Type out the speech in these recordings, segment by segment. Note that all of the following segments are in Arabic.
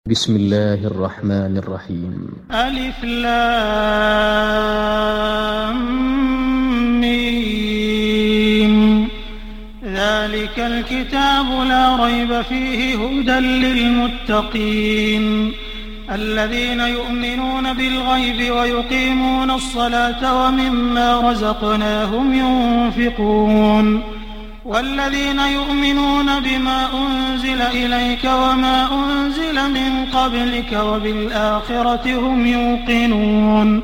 بسم الله الرحمن الرحيم. ألف لام ميم. ذلك الكتاب لا ريب فيه هدى للمتقين الذين يؤمنون بالغيب ويقيمون الصلاة ومما رزقناهم ينفقون والذين يؤمنون بما أنزل إليك وما أنزل من قبلك وبالآخرة هم يوقنون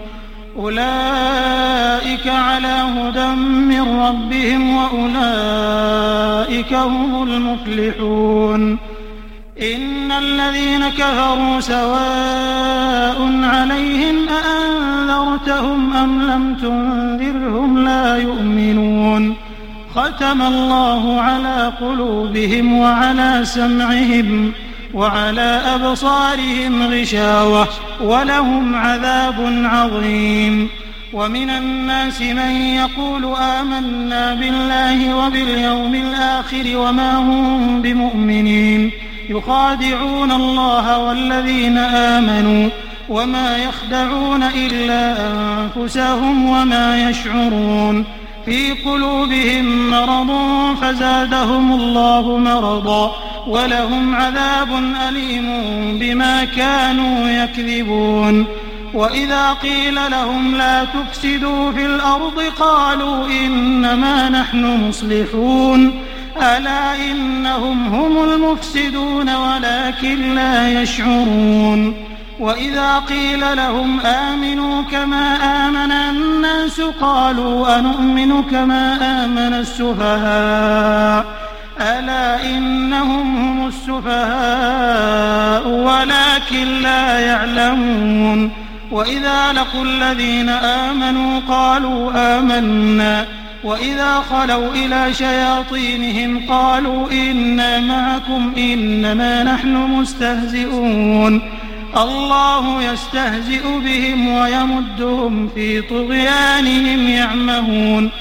أولئك على هدى من ربهم وأولئك هم المفلحون. إن الذين كفروا سواء عليهم أأنذرتهم أم لم تنذرهم لا يؤمنون. ختم الله على قلوبهم وعلى سمعهم وعلى أبصارهم غشاوة ولهم عذاب عظيم. ومن الناس من يقول آمنا بالله وباليوم الآخر وما هم بمؤمنين يخادعون الله والذين آمنوا وما يخدعون إلا أنفسهم وما يشعرون. في قلوبهم مرض فزادهم الله مرضا ولهم عذاب أليم بما كانوا يكذبون. وإذا قيل لهم لا تفسدوا في الأرض قالوا إنما نحن مصلحون ألا إنهم هم المفسدون ولكن لا يشعرون. وإذا قيل لهم آمنوا كما آمن الناس قالوا أنؤمن كما آمن السفهاء ألا إنهم هم السفهاء ولكن لا يعلمون. وإذا لقوا الذين آمنوا قالوا آمنا وإذا خلوا إلى شياطينهم قالوا إنا معكم إنما نحن مستهزئون. الله يستهزئ بهم ويمدهم في طغيانهم يعمهون.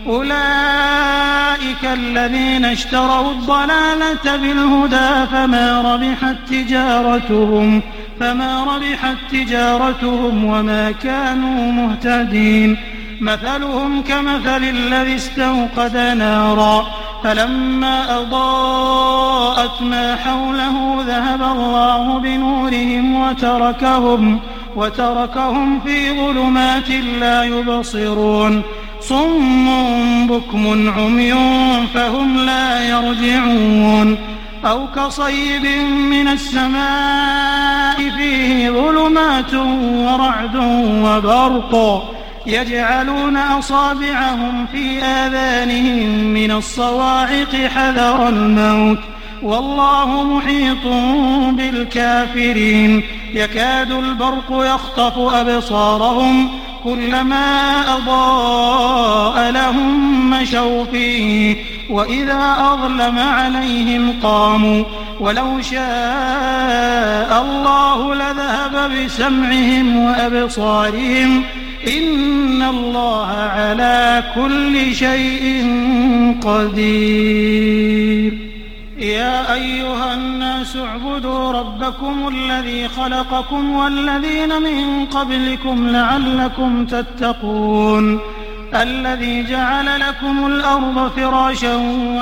أولئك الذين اشتروا الضلالة بالهدى فما ربحت تجارتهم وما كانوا مهتدين. مثلهم كمثل الذي استوقد نارا فلما أضاءت ما حوله ذهب الله بنورهم وتركهم في ظلمات لا يبصرون. صم بكم عمي فهم لا يرجعون. أو كصيب من السماء فيه ظلمات ورعد وبرق يجعلون أصابعهم في آذانهم من الصواعق حذر الموت والله محيط بالكافرين. يكاد البرق يخطف أبصارهم كلما أضاء لهم مشوا فيه وإذا أظلم عليهم قاموا ولو شاء الله لذهب بسمعهم وأبصارهم إن الله على كل شيء قدير. يا أيها الناس اعبدوا ربكم الذي خلقكم والذين من قبلكم لعلكم تتقون الذي جعل لكم الأرض فراشا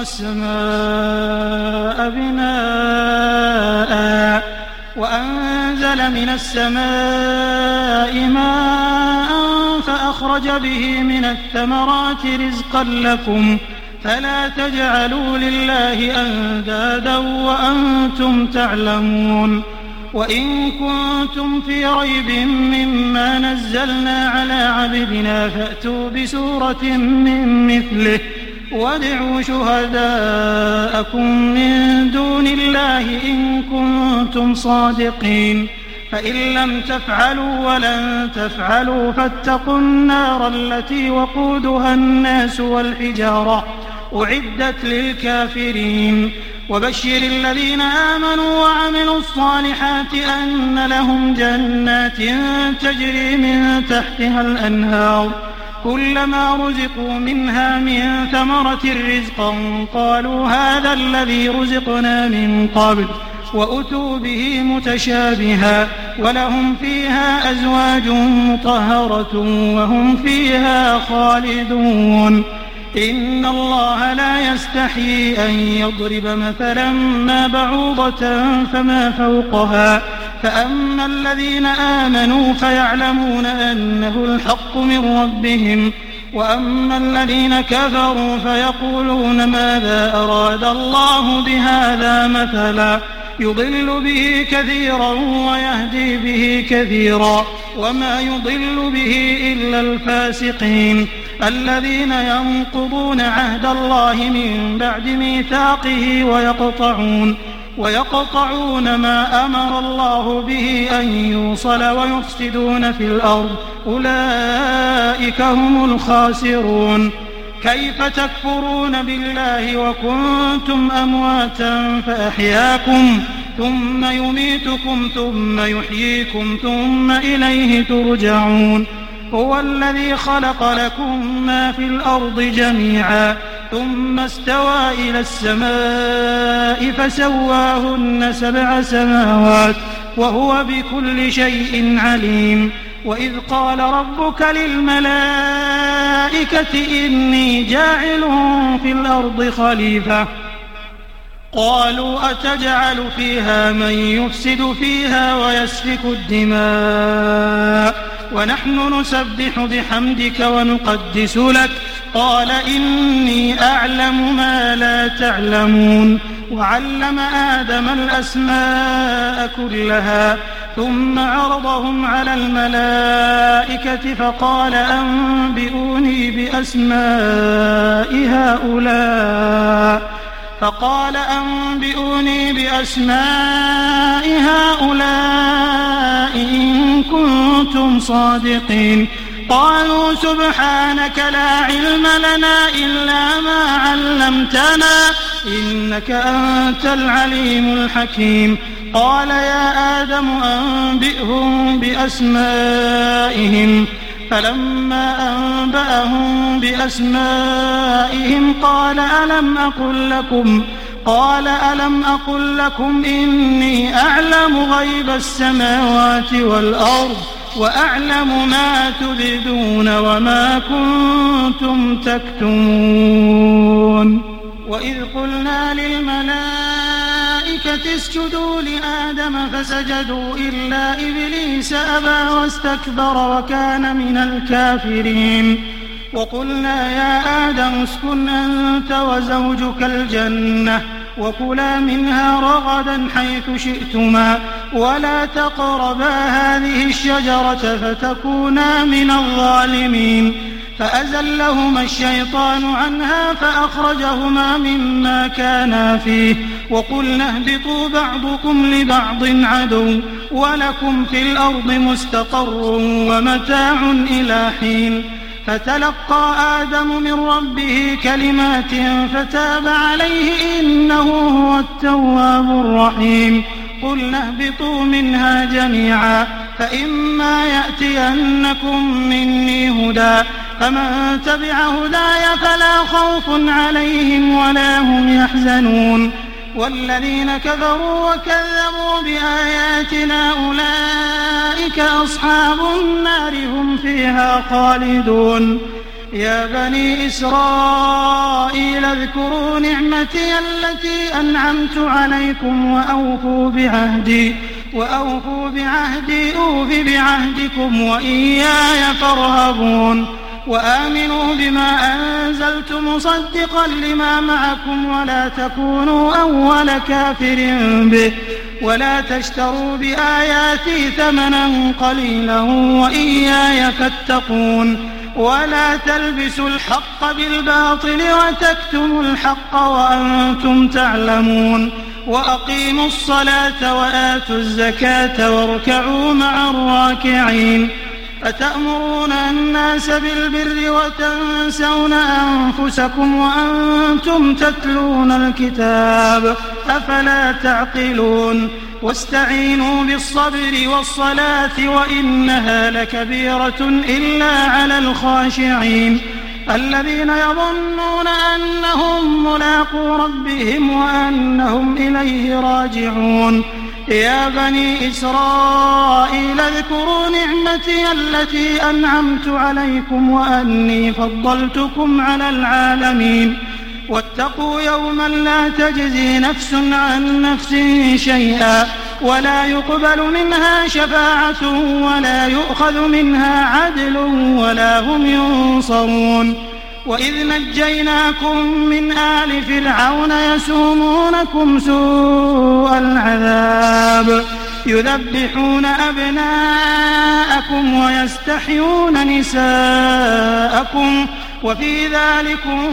والسماء بناء وأنزل من السماء ماء فأخرج به من الثمرات رزقا لكم فلا تجعلوا لله أندادا وأنتم تعلمون. وإن كنتم في ريب مما نزلنا على عبدنا فأتوا بسورة من مثله وادعوا شهداءكم من دون الله إن كنتم صادقين. فإن لم تفعلوا ولن تفعلوا فاتقوا النار التي وقودها الناس والحجارة أعدت للكافرين. وبشر الذين آمنوا وعملوا الصالحات أن لهم جنات تجري من تحتها الأنهار كلما رزقوا منها من ثمرة رزقا قالوا هذا الذي رزقنا من قبل وأتوا به متشابها ولهم فيها أزواج مطهرة وهم فيها خالدون. إن الله لا يستحيي أن يضرب مثلا ما بعوضة فما فوقها فأما الذين آمنوا فيعلمون أنه الحق من ربهم وأما الذين كفروا فيقولون ماذا أراد الله بهذا مثلا يضل به كثيرا ويهدي به كثيرا وما يضل به إلا الفاسقين الذين ينقضون عهد الله من بعد ميثاقه ويقطعون ما أمر الله به أن يوصل ويفسدون في الأرض أولئك هم الخاسرون. كيف تكفرون بالله وكنتم أمواتا فأحياكم ثم يميتكم ثم يحييكم ثم إليه ترجعون. هو الذي خلق لكم ما في الأرض جميعا ثم استوى إلى السماء فسواهن 7 سماوات وهو بكل شيء عليم. وإذ قال ربك للملائكة إني جاعل في الأرض خليفة قالوا أتجعل فيها من يفسد فيها ويسفك الدماء ونحن نسبح بحمدك ونقدس لك قال إني أعلم ما لا تعلمون. وعلم آدم الأسماء كلها ثم عرضهم على الملائكة فقال أنبئوني بأسماء هؤلاء إن كنتم صادقين. قالوا سبحانك لا علم لنا إلا ما علمتنا إنك أنت العليم الحكيم. قال يا آدم أنبئهم بأسمائهم فلما أنبأهم بأسمائهم قال ألم أقل لكم إني أعلم غيب السماوات والأرض وأعلم ما تبدون وما كنتم تكتمون. وإذ قلنا للملائكة اسجدوا لآدم فسجدوا إلا إبليس أبى واستكبر وكان من الكافرين. وقلنا يا آدم اسكن أنت وزوجك الجنة وكلا منها رغدا حيث شئتما ولا تقربا هذه الشجرة فتكونا من الظالمين. فأزلهما الشيطان عنها فأخرجهما مما كانا فيه وقلنا اهبطوا بعضكم لبعض عدو ولكم في الأرض مستقر ومتاع إلى حين. فتلقى آدم من ربه كلمات فتاب عليه إنه هو التواب الرحيم. قلنا اهبطوا منها جميعا فإما يأتينكم مني هدى فمن تبع هداي فلا خوف عليهم ولا هم يحزنون. والذين كفروا وكذبوا بآياتنا أولئك أصحاب النار هم فيها خالدون. يا بني إسرائيل اذكروا نعمتي التي أنعمت عليكم وأوفوا بعهدي أوف بعهدكم وإياي فارهبون. وآمنوا بما أنزلت مصدقا لما معكم ولا تكونوا أول كافر به ولا تشتروا بآياتي ثمنا قليلا وإياي فاتقون. ولا تلبسوا الحق بالباطل وتكتموا الحق وأنتم تعلمون. وأقيموا الصلاة وآتوا الزكاة واركعوا مع الراكعين. أتأمرون الناس بالبر وتنسون أنفسكم وأنتم تتلون الكتاب أفلا تعقلون. واستعينوا بالصبر والصلاة وإنها لكبيرة إلا على الخاشعين. الذين يظنون أنهم ملاقو ربهم وأنهم إليه راجعون يا بني إسرائيل اذكروا نعمتي التي أنعمت عليكم وأني فضلتكم على العالمين واتقوا يوما لا تجزي نفس عن نفس شيئا ولا يقبل منها شفاعة ولا يؤخذ منها عدل ولا هم ينصرون وإذ نجيناكم من آل فرعون يسومونكم سوء العذاب يذبحون أبناءكم ويستحيون نساءكم وفي ذلكم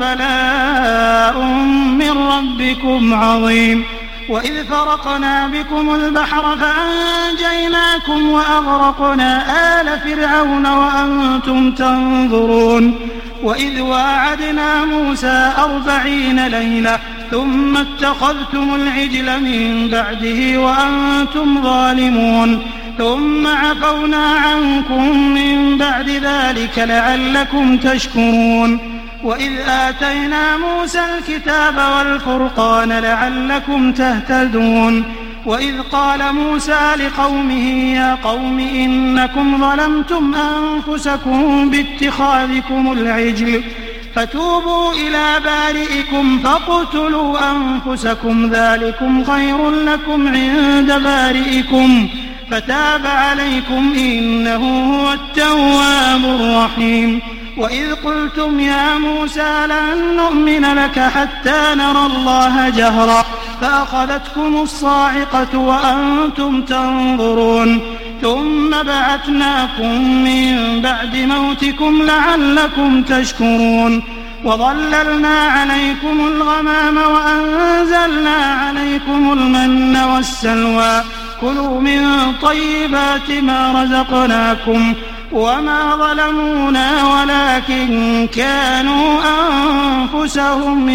بلاء من ربكم عظيم وإذ فرقنا بكم البحر فأنجيناكم وأغرقنا آل فرعون وأنتم تنظرون وإذ واعدنا موسى 40 ليلة ثم اتخذتم العجل من بعده وأنتم ظالمون ثم عفونا عنكم من بعد ذلك لعلكم تشكرون وإذ آتينا موسى الكتاب والفرقان لعلكم تهتدون وإذ قال موسى لقومه يا قوم إنكم ظلمتم أنفسكم باتخاذكم العجل فتوبوا إلى بارئكم فاقتلوا أنفسكم ذلكم خير لكم عند بارئكم فتاب عليكم إنه هو التواب الرحيم وإذ قلتم يا موسى لن نؤمن لك حتى نرى الله جهرا فأخذتكم الصاعقة وأنتم تنظرون ثم بعثناكم من بعد موتكم لعلكم تشكرون وظللنا عليكم الغمام وأنزلنا عليكم المن والسلوى كلوا من طيبات ما رزقناكم وما ظلمونا ولكن كانوا أنفسهم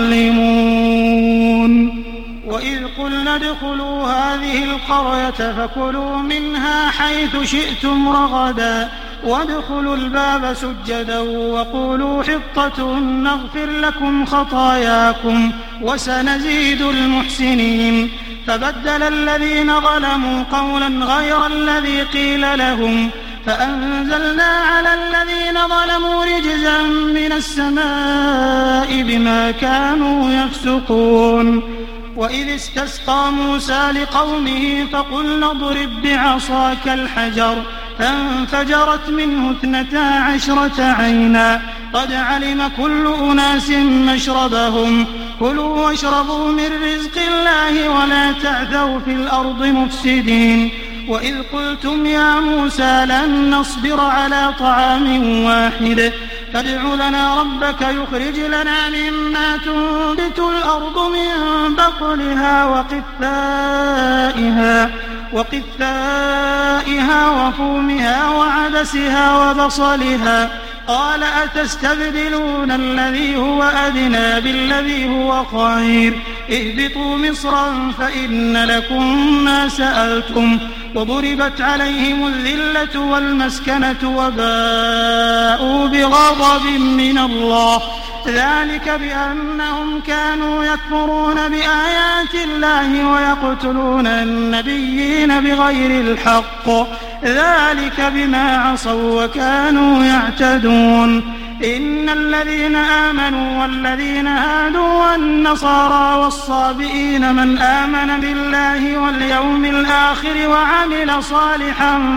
يظلمون وإذ قلنا ادخلوا هذه القرية فكلوا منها حيث شئتم رغدا وادخلوا الباب سجدا وقولوا حطة نغفر لكم خطاياكم وسنزيد المحسنين فبدل الذين ظلموا قولا غير الذي قيل لهم فأنزلنا على الذين ظلموا رجزا من السماء بما كانوا يفسقون وإذ استسقى موسى لقومه فقلنا اضرب بعصاك الحجر فانفجرت منه 12 عينا قد علم كل أناس مشربهم كلوا واشربوا من رزق الله ولا تعثوا في الأرض مفسدين وإذ قلتم يا موسى لن نصبر على طعام واحد فادع لنا ربك يخرج لنا مما تنبت الأرض من بقلها وقثائها وفومها وعدسها وبصلها قال أتستبدلون الذي هو أدنى بالذي هو خير اهبطوا مصرا فإن لكم ما سألتم وضربت عليهم الذلة والمسكنة وباءوا بغضب من الله ذلك بأنهم كانوا يكفرون بآيات الله ويقتلون النبيين بغير الحق ذلك بما عصوا وكانوا يعتدون إن الذين آمنوا والذين هادوا والنصارى والصابئين من آمن بالله واليوم الآخر وعمل صالحا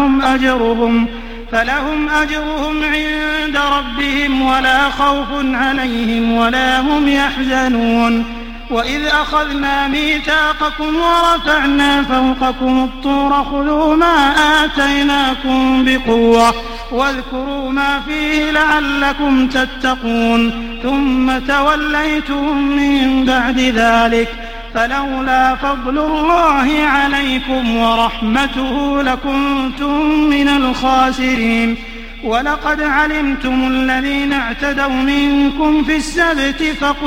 فلهم أجرهم عند ربهم ولا خوف عليهم ولا هم يحزنون وإذ أخذنا ميثاقكم ورفعنا فوقكم الطور خذوا ما آتيناكم بقوة واذكروا ما فيه لعلكم تتقون ثم توليتم من بعد ذلك فلولا فضل الله عليكم ورحمته لكنتم من الخاسرين ولقد علمتم الذين اعتدوا منكم في السبت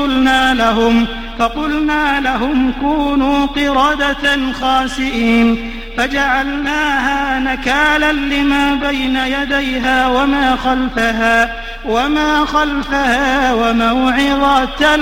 فقلنا لهم كونوا قردة خاسئين فجعلناها نكالا لما بين يديها وما خلفها وما خلفها وموعظة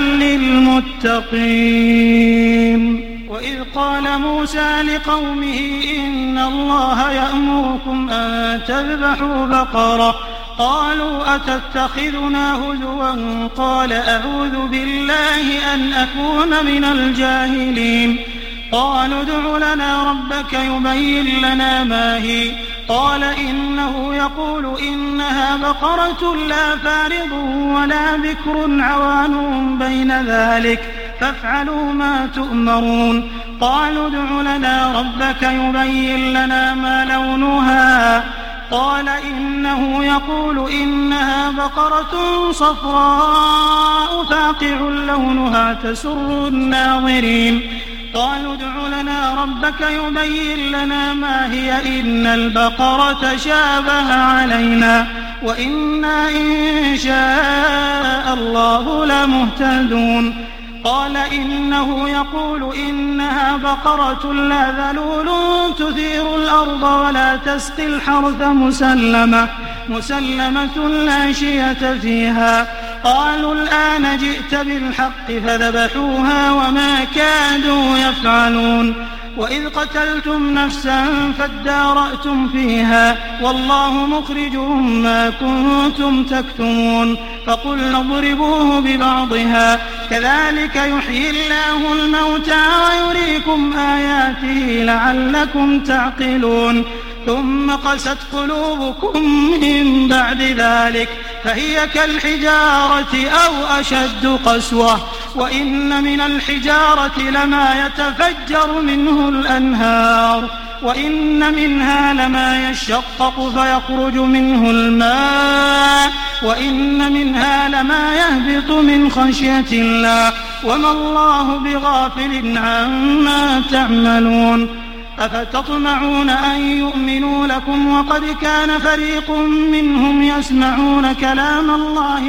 للمتقين. وإذ قال موسى لقومه إن الله يأمركم أن تذبحوا بقرة قالوا أتتخذنا هزوا قال أعوذ بالله أن أكون من الجاهلين. قالوا ادع لنا ربك يبين لنا ما هي قال إنه يقول إنها بقرة لا فارض ولا بكر عوان بين ذلك فافعلوا ما تؤمرون. قالوا ادع لنا ربك يبين لنا ما لونها قال إنه يقول إنها بقرة صفراء فاقع لونها تسر الناظرين. قالوا ادع لنا ربك يبين لنا ما هي إن البقرة شابه علينا وإنا إن شاء الله لمهتدون. قال إنه يقول إنها بقرة لا ذلول تثير الأرض ولا تسقي الحرث مسلمة لا شية فيها. قالوا الآن جئت بالحق فذبحوها وما كادوا يفعلون. وإذ قتلتم نفسا فادارأتم فيها والله مخرج ما كنتم تكتمون. فقلنا اضربوه ببعضها كذلك يحيي الله الموتى ويريكم آياته لعلكم تعقلون. ثم قست قلوبكم من بعد ذلك فهي كالحجارة أو أشد قسوة وإن من الحجارة لما يتفجر منه الأنهار وإن منها لما يشقق فيخرج منه الماء وإن منها لما يهبط من خشية الله وما الله بغافل عما تعملون. أفتطمعون أن يؤمنوا لكم وقد كان فريق منهم يسمعون كلام الله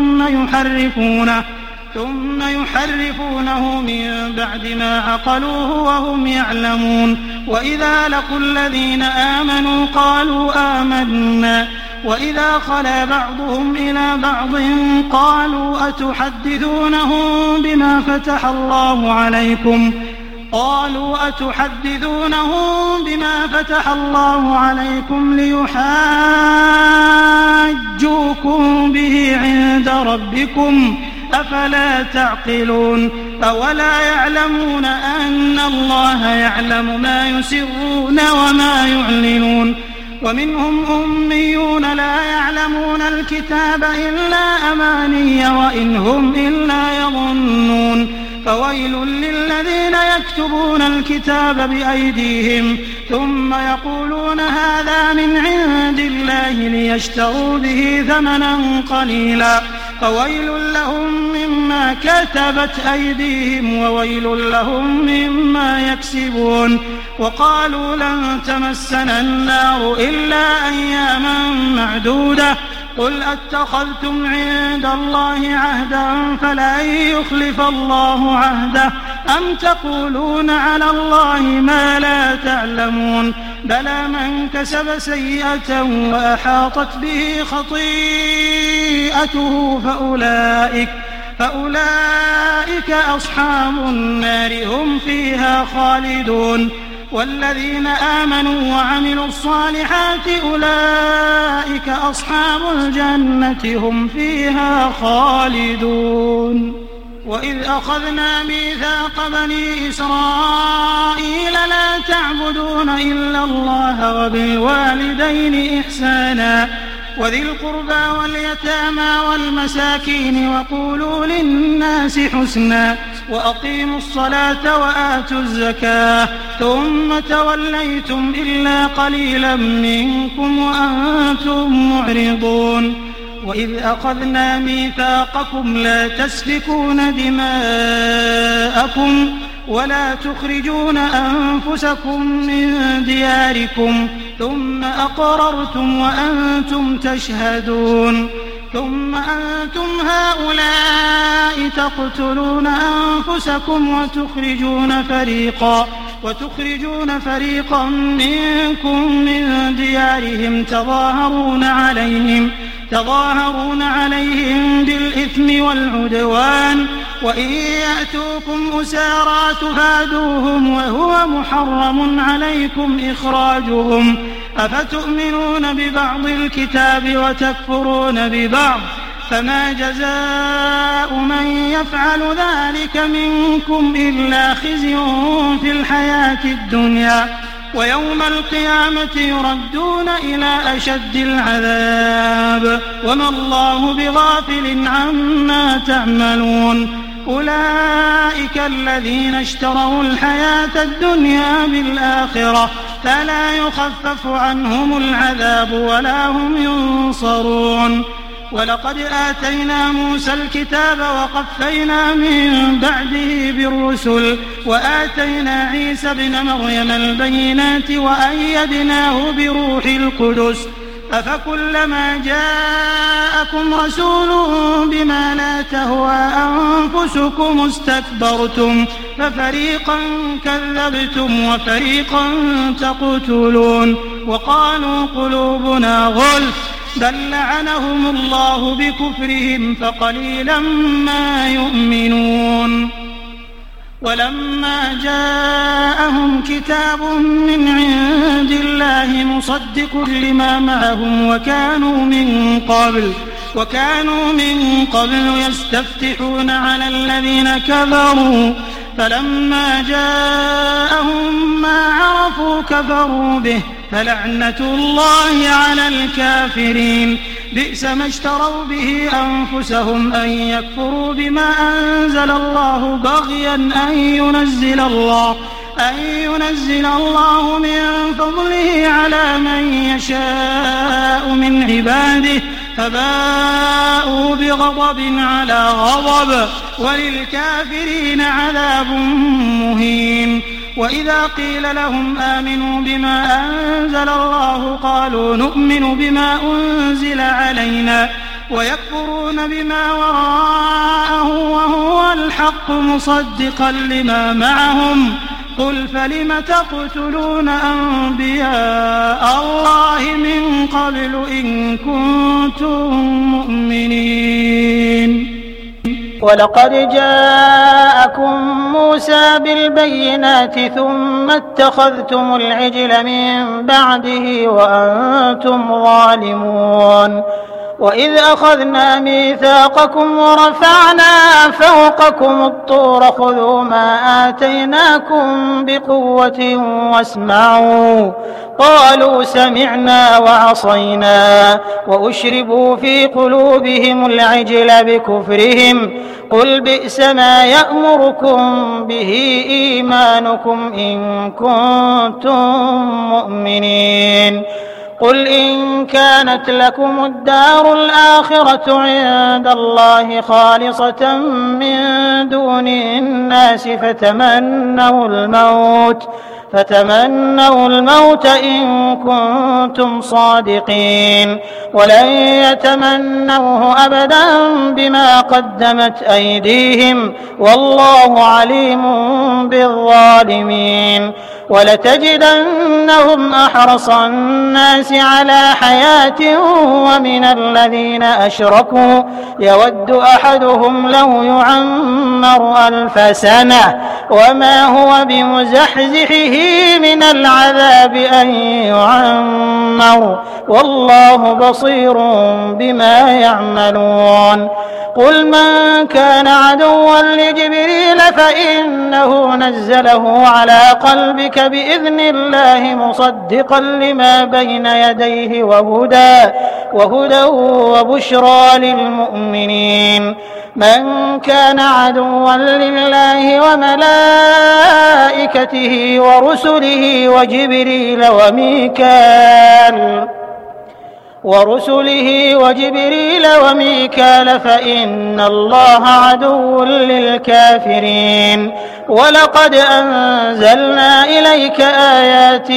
ثم يحرفونه من بعد ما عقلوه وهم يعلمون. وإذا لقوا الذين آمنوا قالوا آمنا وإذا خلا بعضهم إلى بعض قالوا أتحدثونهم بما فتح الله عليكم ليحاجوكم به عند ربكم أفلا تعقلون. أولا يعلمون أن الله يعلم ما يسرون وما يعلنون. ومنهم أميون لا يعلمون الكتاب إلا أماني وإن هم إلا يظنون. فويل للذين يكتبون الكتاب بأيديهم ثم يقولون هذا من عند الله ليشتروا به ثمنا قليلا فويل لهم مما كتبت أيديهم وويل لهم مما يكسبون. وقالوا لن تمسنا النار إلا أياما معدودة قل أتخذتم عند الله عهدا فلن يخلف الله عهده أم تقولون على الله ما لا تعلمون. بلى من كسب سيئة وأحاطت به خطيئته فأولئك أصحاب النار هم فيها خالدون. والذين آمنوا وعملوا الصالحات أولئك أصحاب الجنة هم فيها خالدون. وإذ أخذنا ميثاق بني إسرائيل لا تعبدون إلا الله وبالوالدين إحسانا وذي القربى واليتامى والمساكين وقولوا للناس حسنا وأقيموا الصلاة وآتوا الزكاة ثم توليتم إلا قليلا منكم وأنتم معرضون. وإذ أخذنا ميثاقكم لا تسفكون دماءكم ولا تخرجون أنفسكم من دياركم ثم أقررتم وأنتم تشهدون. ثم أنتم هؤلاء تقتلون أنفسكم وتخرجون فريقا منكم من ديارهم تظاهرون عليهم بالإثم والعدوان وإن يأتوكم أسارى تفادوهم وهو محرم عليكم إخراجهم أفتؤمنون ببعض الكتاب وتكفرون ببعض فما جزاء من يفعل ذلك منكم إلا خزي في الحياة الدنيا ويوم القيامة يردون إلى أشد العذاب وما الله بغافل عما تعملون أولئك الذين اشتروا الحياة الدنيا بالآخرة فلا يخفف عنهم العذاب ولا هم ينصرون ولقد آتينا موسى الكتاب وقفينا من بعده بالرسل وآتينا عيسى ابن مريم البينات وأيدناه بروح القدس أفكلما جاءكم رسول بما لا تهوى أنفسكم استكبرتم ففريقا كذبتم وفريقا تقتلون وقالوا قلوبنا غلف بل لعنهم الله بكفرهم فقليلا ما يؤمنون ولما جاءهم كتاب من عند الله مصدق لما معهم وكانوا من قبل يستفتحون على الذين كفروا فلما جاءهم ما عرفوا كفروا به فلعنة الله على الكافرين بئس ما اشتروا به أنفسهم أن يكفروا بما أنزل الله بغيا أن ينزل الله من فضله على من يشاء من عباده فباءوا بغضب على غضب وللكافرين عذاب مهين وإذا قيل لهم آمنوا بما أنزل الله قالوا نؤمن بما أنزل علينا ويكفرون بما وراءه وهو الحق مصدقا لما معهم قل فلم تقتلون أنبياء الله من قبل إن كنتم مؤمنين ولقد جاءكم موسى بالبينات ثم اتخذتم العجل من بعده وأنتم ظالمون وإذ أخذنا ميثاقكم ورفعنا فوقكم الطور خذوا ما آتيناكم بقوة واسمعوا قالوا سمعنا وعصينا وأشربوا في قلوبهم العجل بكفرهم قل بئس ما يأمركم به إيمانكم إن كنتم مؤمنين قل إن كانت لكم الدار الآخرة عند الله خالصة من دون الناس فتمنوا الموت إن كنتم صادقين ولن يتمنوه أبدا بما قدمت أيديهم والله عليم بالظالمين ولتجدنهم أحرص الناس على حياة ومن الذين أشركوا يود أحدهم لو يعمر 1000 سنة وما هو بمزحزحه من العذاب أن يعمر والله بصير بما يعملون قل من كان عدوا لجبريل فإنه نزله على قلبك بإذن الله مصدقا لما بين يديه وهدى وبشرى للمؤمنين من كان عدوا لله وملائكته ورسله وجبريل ورسله وجبريل وميكال فإن الله عدو للكافرين ولقد أنزلنا إليك آيات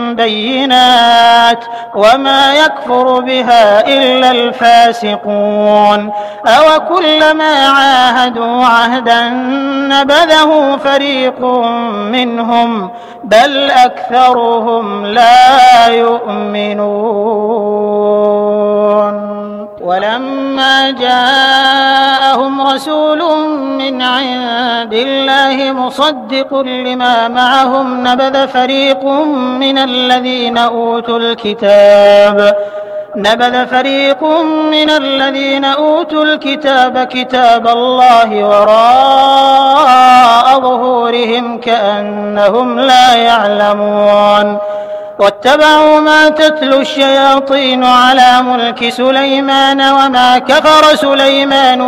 بينات وما يكفر بها إلا الفاسقون أوكلما عاهدوا عهدا نبذه فريق منهم بل أكثرهم لا يؤمنون ولما جاءهم رسول من عند الله مصدق لما معهم نبذ فريق من الذين أوتوا الكتاب كتاب الله وراء ظهورهم كأنهم لا يعلمون واتبعوا ما تتلو الشياطين على ملك سليمان وما كفر سليمان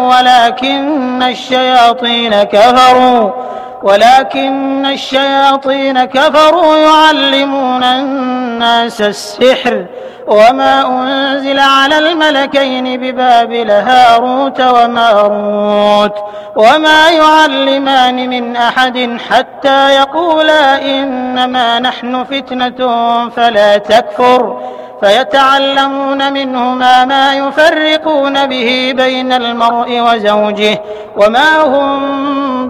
ولكن الشياطين كفروا يعلمون الناس السحر وما أنزل على الملكين ببابل هاروت وماروت وما يعلمان من أحد حتى يقولا إنما نحن فتنة فلا تكفر فيتعلمون منهما ما يفرقون به بين المرء وزوجه وما هم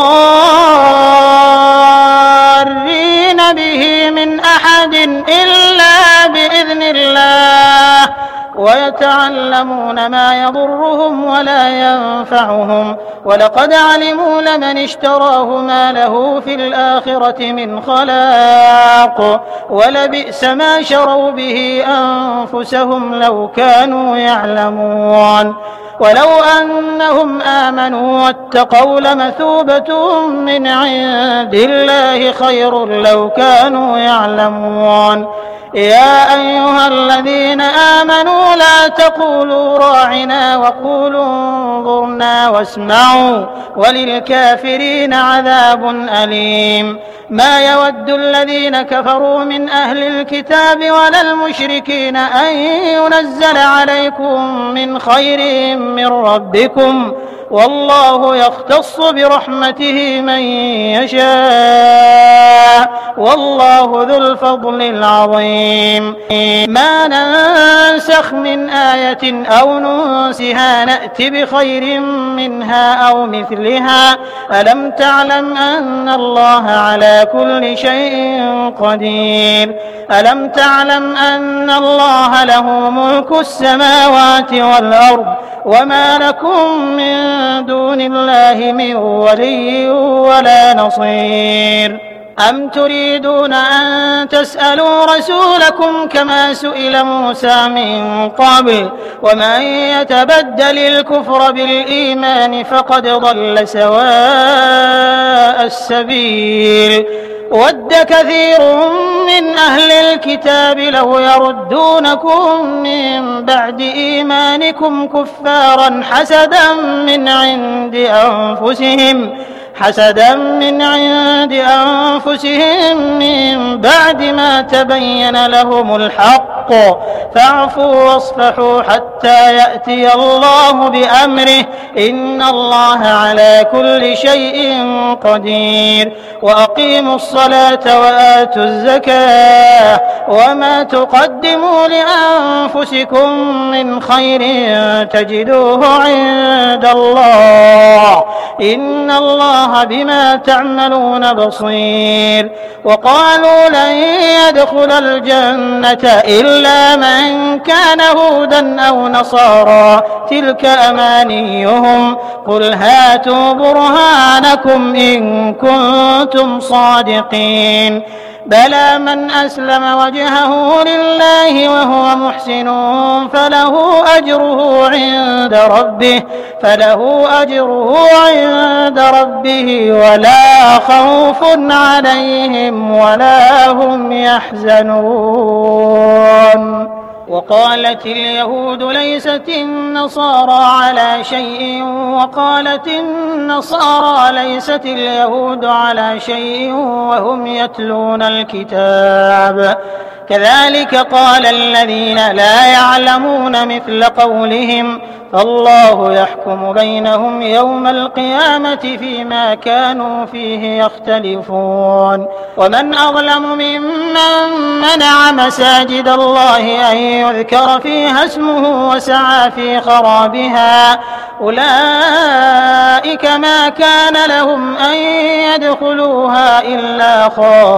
بضارين به من أحد إلا بإذن الله ويتعلمون ما يضرهم ولا ينفعهم ولقد علموا لمن اشتراه ما له في الآخرة من خلاق ولبئس ما شروا به أنفسهم لو كانوا يعلمون ولو أنهم آمنوا واتقوا لمثوبة من عند الله خير لو كانوا يعلمون يا أيها الذين آمنوا لا تقولوا راعنا وقولوا انظرنا واسمعوا وللكافرين عذاب أليم ما يود الذين كفروا من أهل الكتاب ولا المشركين أن ينزل عليكم من خير من ربكم والله يختص برحمته من يشاء والله ذو الفضل العظيم ما ننسخ من آية أو ننسها نأت بخير منها أو مثلها ألم تعلم أن الله على كل شيء قدير ألم تعلم أن الله له ملك السماوات والأرض وما لكم من دون الله من ولي ولا نصير أم تريدون أن تسألوا رسولكم كما سئل موسى من قبل ومن يتبدل الكفر بالإيمان فقد ضل سواء السبيل ود كثير من أهل الكتاب لو يردونكم من بعد إيمانكم كفارا حسدا من عند أنفسهم من بعد ما تبين لهم الحق فاعفوا واصفحوا حتى يأتي الله بأمره إن الله على كل شيء قدير وأقيموا الصلاة وآتوا الزكاة وما تقدموا لأنفسكم من خير تجدوه عند الله إن الله بما تعملون بصير وقالوا لن يدخل الجنة إلا من كان هودا أو نصارى تلك أمانيهم قل هاتوا برهانكم إن كنتم صادقين بلى من أسلم وجهه لله وهو محسن فله أجره عند ربه ولا خوف عليهم ولا هم يحزنون وقالت اليهود ليست النصارى على شيء وقالت النصارى ليست اليهود على شيء وهم يتلون الكتاب كذلك قال الذين لا يعلمون مثل قولهم فالله يحكم بينهم يوم القيامة فيما كانوا فيه يختلفون ومن أظلم ممن منع مساجد الله أن يذكر فيها اسمه وسعى في خرابها أولئك ما كان لهم أن يدخلوها إلا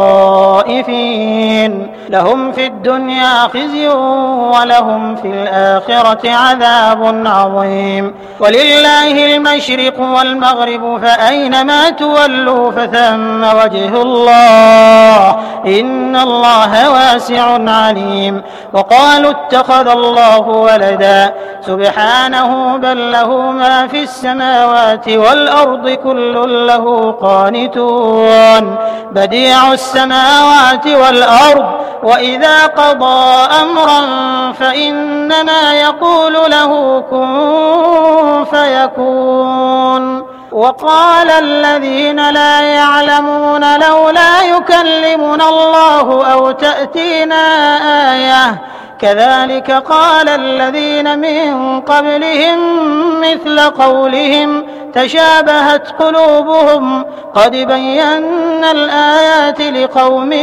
خائفين لهم في الدنيا خزي ولهم في الآخرة عذاب عظيم ولله المشرق والمغرب فأينما تولوا فثم وجه الله إن الله واسع عليم وقالوا اتخذ الله ولدا سبحانه بل له ما في السماوات والأرض كل له قانتون بديع السماوات والأرض وإذا قضى أمرا فإنما يقول له كن فيكون وقال الذين لا يعلمون لولا يكلمنا الله أو تأتينا آية كذلك قال الذين من قبلهم مثل قولهم تشابهت قلوبهم قد بينا الآيات لقوم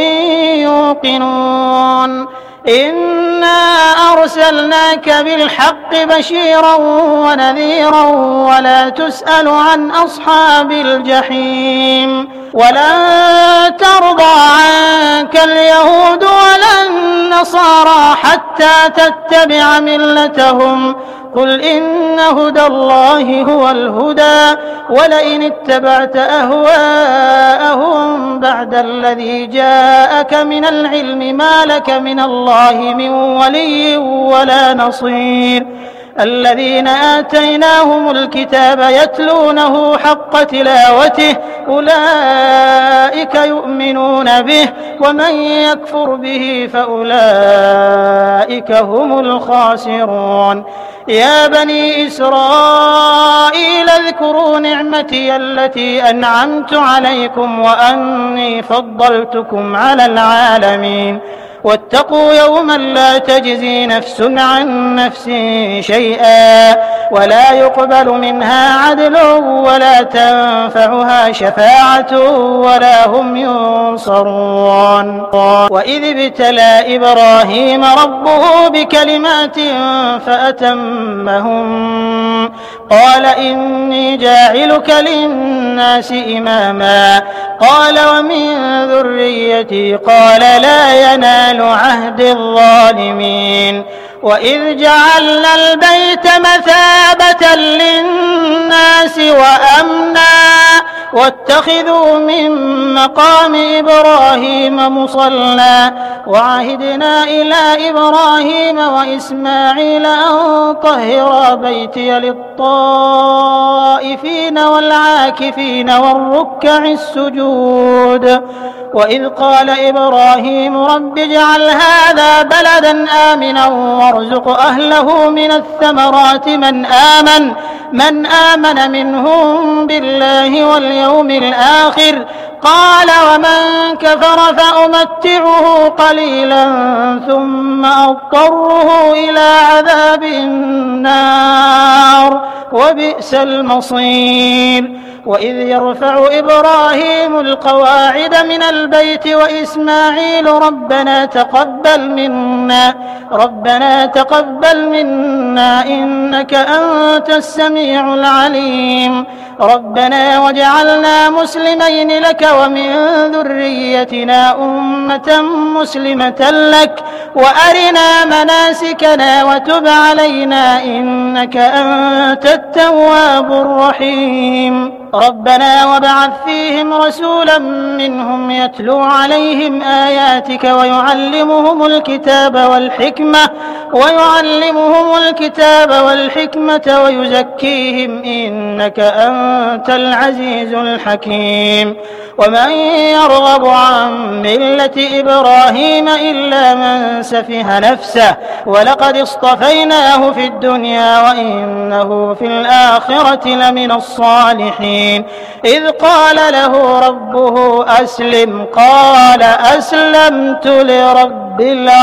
يوقنون إنا أرسلناك بالحق بشيرا ونذيرا ولا تسأل عن أصحاب الجحيم ولن ترضى عنك اليهود ولا النصارى حتى تتبع ملتهم قل إن هدى الله هو الهدى ولئن اتبعت أهواءهم بعد الذي جاءك من العلم ما لك من الله من ولي ولا نصير الذين آتيناهم الكتاب يتلونه حق تلاوته أولئك يؤمنون به ومن يكفر به فأولئك هم الخاسرون يا بني إسرائيل اذكروا نعمتي التي أنعمت عليكم وأني فضلتكم على العالمين واتقوا يوما لا تجزي نفس عن نفس شيئا ولا يقبل منها عدل ولا تنفعها شفاعة ولا هم ينصرون وإذ ابتلى إبراهيم ربه بكلمات فأتمهم قال إني جاعلك للناس إماما قال ومن ذريتي قال لا ينال عهد الظالمين وإذ جعلنا البيت مثابة للناس وأمنا واتخذوا من مقام إبراهيم مصلى وعهدنا إلى إبراهيم وإسماعيل أن طهرا بيتي للطائفين والعاكفين والركع السجود وإذ قال إبراهيم رب اجعل هذا بلدا آمنا وارزق أهله من الثمرات من آمن منهم بالله واليوم الآخر قال ومن كفر فأمتعه قليلا ثم أضطره إلى عذاب النار وبئس المصير وإذ يرفع إبراهيم القواعد من البيت وإسماعيل ربنا تقبل منا إنك أنت السميع العليم ربنا واجعلنا مسلمين لك ومن ذريتنا أمة مسلمة لك وأرنا مناسكنا وتب علينا إنك أنت التواب الرحيم ربنا وابعث فيهم رسولا منهم يتلو عليهم آياتك ويعلمهم الكتاب والحكمة ويزكيهم إنك أنت العزيز الحكيم ومن يرغب عن ملة إبراهيم إلا من سفه نفسه ولقد اصطفيناه في الدنيا وإنه في الآخرة لمن الصالحين إذ قال له ربه أسلم قال أسلمت لرب رب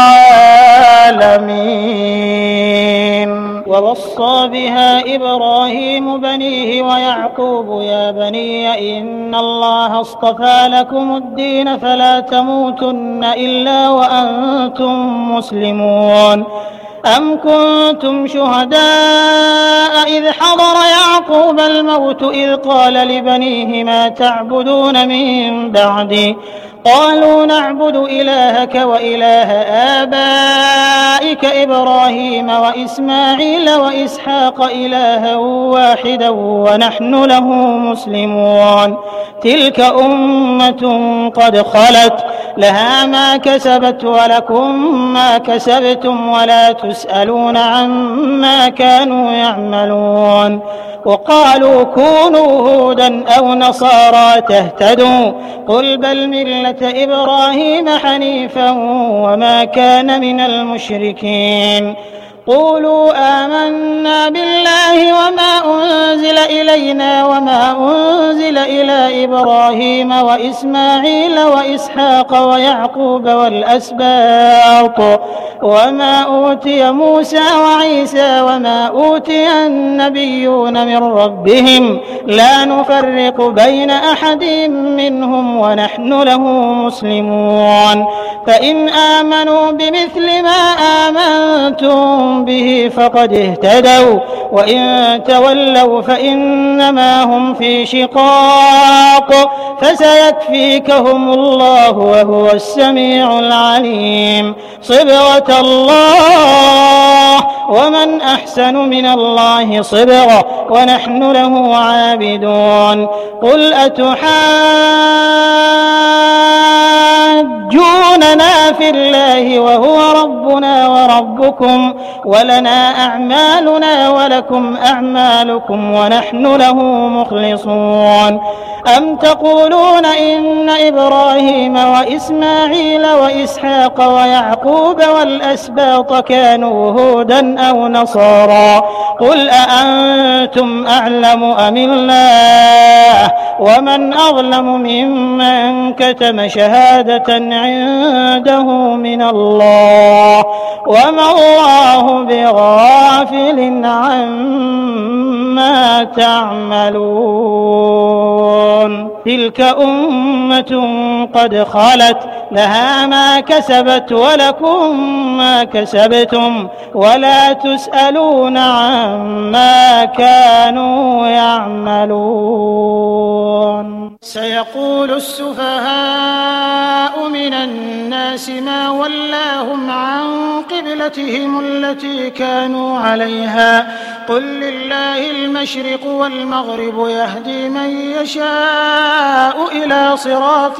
العالمين. ووصى بها إبراهيم بنيه ويعقوب يا بني إن الله اصطفى لكم الدين فلا تموتن إلا وأنتم مسلمون. أم كنتم شهداء إذ حضر يعقوب الموت إذ قال لبنيه ما تعبدون من بعدي قالوا نعبد إلهك وإله آبائك إبراهيم وإسماعيل وإسحاق إلها واحدا ونحن له مسلمون. تلك أمة قد خلت لها ما كسبت ولكم ما كسبتم ولا تسألون عما كانوا يعملون. وقالوا كونوا هودا أو نصارى تهتدوا قل بل ملة إبراهيم حنيفا وما كان من المشركين. قولوا آمنا بالله وما أنزل إلينا وما أنزل إلى إبراهيم وإسماعيل وإسحاق ويعقوب والأسباط وما أوتي موسى وعيسى وما أوتي النبيون من ربهم لا نفرق بين أحد منهم ونحن له مسلمون. فإن آمنوا بمثل ما آمنتم به فقد اهتدوا وإن تولوا فإنما هم في شقاق فسيكفيكهم الله وهو السميع العليم. صبغة الله ومن أحسن من الله صبغة ونحن له عابدون. قل أتحاجوننا في الله وهو ربنا وربكم ولنا أعمالنا ولكم أعمالكم ونحن له مخلصون. أم تقولون إن إبراهيم وإسماعيل وإسحاق ويعقوب والأسباط كانوا هودا أو نصارى قل أأنتم أعلم أم الله ومن أظلم ممن كتم شهادة عنده من الله وما الله بغافل عما تعملون. تلك أمة قد خلت لها ما كسبت ولكم ما كسبتم ولا تسألون عما كانوا يعملون. سيقول السفهاء من الناس ما ولاهم عن قبلتهم التي كانوا عليها قل لله المشرق والمغرب يهدي من يشاء إلى صراط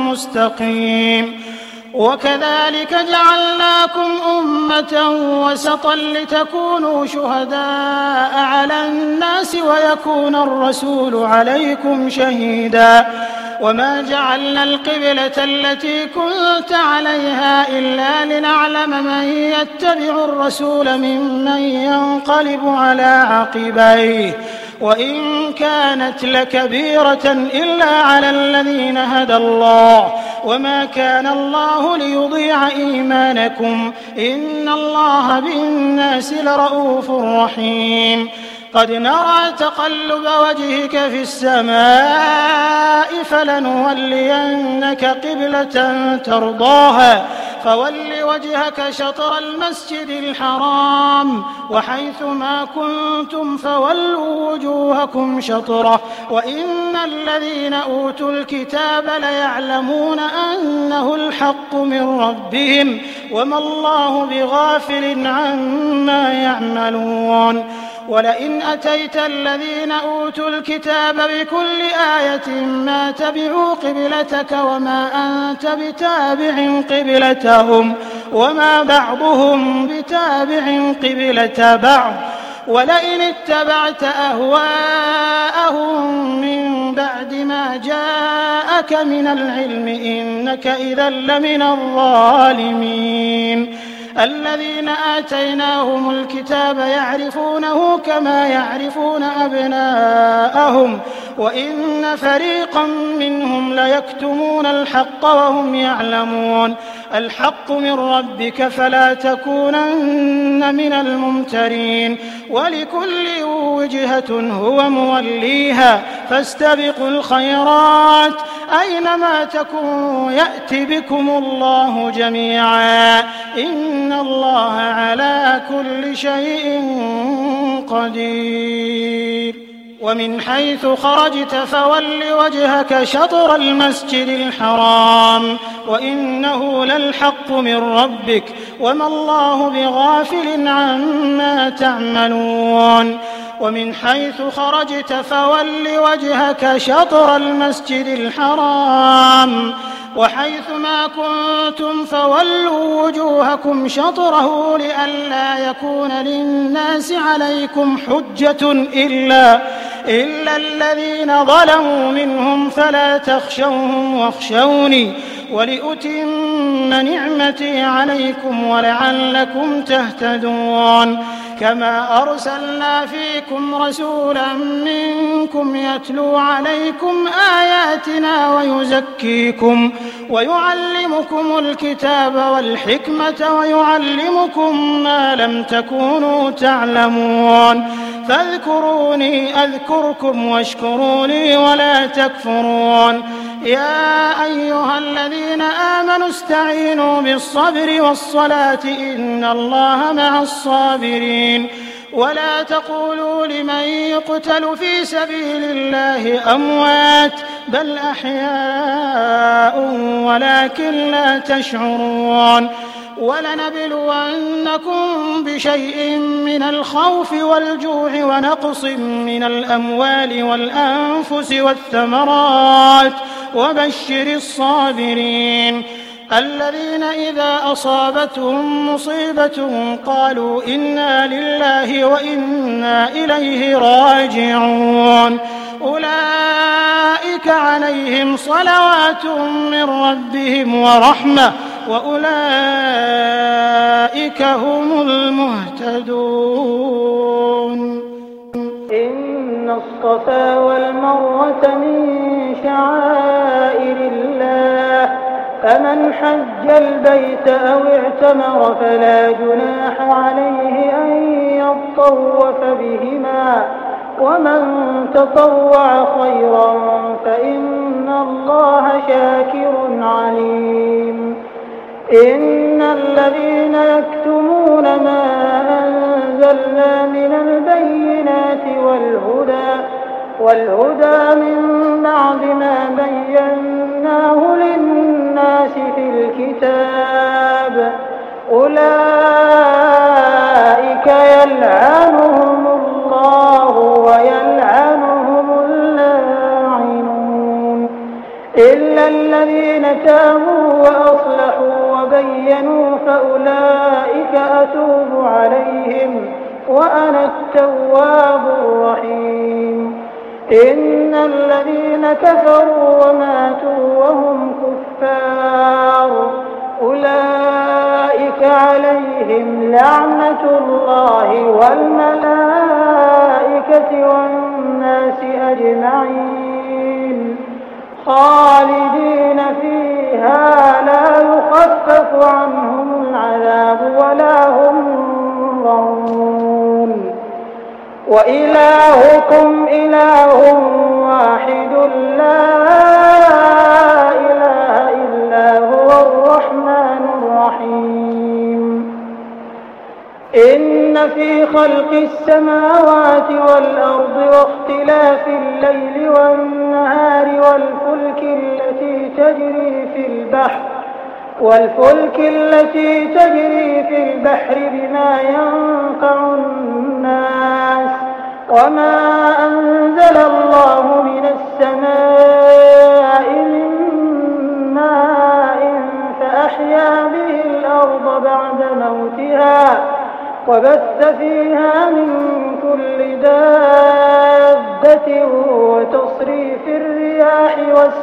مستقيم. وكذلك جعلناكم أمة وسطا لتكونوا شهداء على الناس ويكون الرسول عليكم شهيدا. وما جعلنا القبلة التي كنت عليها إلا لنعلم من يتبع الرسول ممن ينقلب على عقبيه وإن كانت لكبيرة إلا على الذين هدى الله وما كان الله ليضيع إيمانكم إن الله بالناس لرؤوف رحيم. قد نرى تقلب وجهك في السماء فلنولينك قبلة ترضاها فول وجهك شطر المسجد الحرام وحيث ما كنتم فولوا وجوهكم شطره وإن الذين أوتوا الكتاب ليعلمون أنه الحق من ربهم وما الله بغافل عما يعملون. ولئن أتيت الذين أوتوا الكتاب بكل آية ما تبعوا قبلتك وما أنت بتابع قبلتهم وما بعضهم بتابع قبلة بعض ولئن اتبعت أهواءهم من بعد ما جاءك من العلم إنك إذا لمن الظالمين. الذين آتيناهم الكتاب يعرفونه كما يعرفون أبناءهم وإن فريقا منهم ليكتمون الحق وهم يعلمون الحق من ربك فلا تكونن من الممترين ولكل وجهة هو موليها فاستبقوا الخيرات أينما تكونوا يأت بكم الله جميعا إن الله على كل شيء قدير ومن حيث خرجت فول وجهك شطر المسجد الحرام وإنه للحق من ربك وما الله بغافل عما تعملون ومن حيث خرجت فول وجهك شطر المسجد الحرام وحيث ما كنتم فولوا وجوهكم شطره لئلا يكون للناس عليكم حجة إلا الذين ظلموا منهم فلا تخشوهم واخشوني ولأتم نعمتي عليكم ولعلكم تهتدون كما أرسلنا فيكم رسولا منكم يتلو عليكم آياتنا ويزكيكم ويعلمكم الكتاب والحكمة ويعلمكم ما لم تكونوا تعلمون فاذكروني أذكركم واشكروا لي ولا تكفرون يا أيها الذين آمنوا استعينوا بالصبر والصلاة إن الله مع الصابرين ولا تقولوا لمن يقتل في سبيل الله أموات بل أحياء ولكن لا تشعرون ولنبلونكم بشيء من الخوف والجوع ونقص من الأموال والأنفس والثمرات وبشر الصابرين الذين إذا أصابتهم مصيبة قالوا إنا لله وإنا إليه راجعون أولئك عليهم صلوات من ربهم ورحمة وأولئك هم المهتدون إن الصفا والمروة من شعائر الله فمن حج البيت أو اعتمر فلا جناح عليه أن يطوف بهما ومن تطوع خيرا فإن الله شاكر عليم إن الذين يكتمون ما أنزلنا من البينات والهدى من بعد ما بيناه للناس في الكتاب أولئك يلعنهم الله ويلعنهم اللاعنون إلا الذين تابوا وأصلحوا وبينوا فأولئك أتوب عليهم وأنا التواب الرحيم إن الذين كفروا وماتوا وهم كفار أولئك عليهم لعنة الله والملائكة والناس أجمعين خالدين فيها لا يخفف عنهم العذاب ولا هم ينظرون وإلهكم إله واحد لا إله إلا هو الرحمن الرحيم إن في خلق السماوات والأرض واختلاف الليل والنهار والفلك التي تجري في البحر بما ينفع الناس وما أنزل الله من السماء من ماء فأحيا به الأرض بعد موتها وبث فيها من كل دابة وتصريف الرياح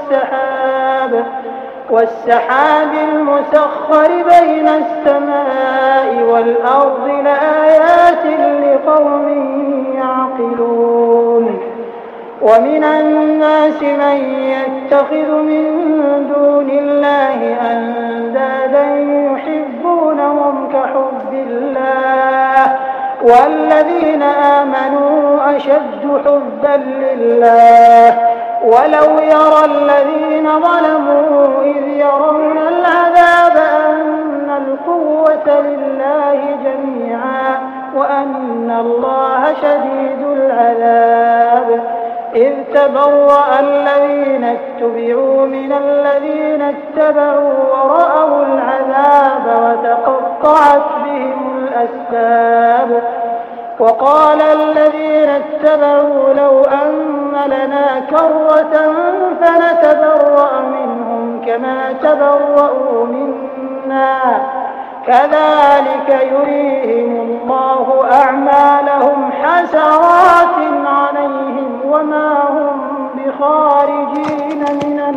والسحاب المسخر بين السماء والأرض لآيات لقوم يعقلون ومن الناس من يتخذ من دون الله أندادا يحبونهم كحب الله والذين آمنوا أشد حبا لله ولو يرى الذين ظلموا إذ يرون العذاب أن القوة لله جميعا وأن الله شديد العذاب إذ تبرأ الذين اتبعوا من الذين اتبعوا ورأوا العذاب وتقطعت بهم الأسباب وقال الذين اتبعوا لو أن لنا كرة فنتبرأ منهم كما تبرأوا منا كذلك يريهم الله أعمالهم حسرات عليهم وما هم بخارجين من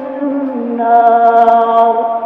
النار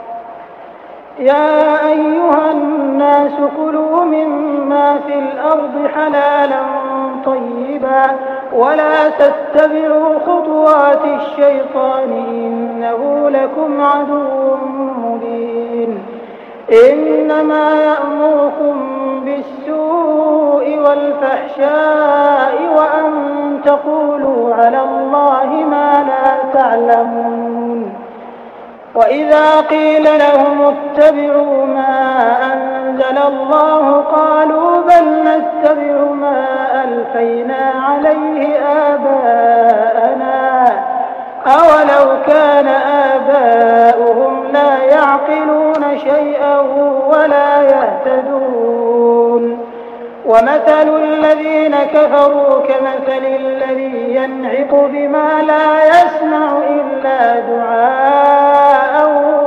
يا أيها الناس كلوا مما في الأرض حلالا طيبا ولا تتبعوا خطوات الشيطان إنه لكم عدو مبين إنما يأمركم بالسوء والفحشاء وأن تقولوا على الله ما لا تعلمون وإذا قيل لهم اتبعوا ما أنزل الله قالوا بل نتبع ما ألفينا عليه آباءنا أولو كان آباؤهم لا يعقلون شيئا ولا يهتدون ومثل الذين كفروا كمثل الذي ينعق بما لا يسمع إلا دعاء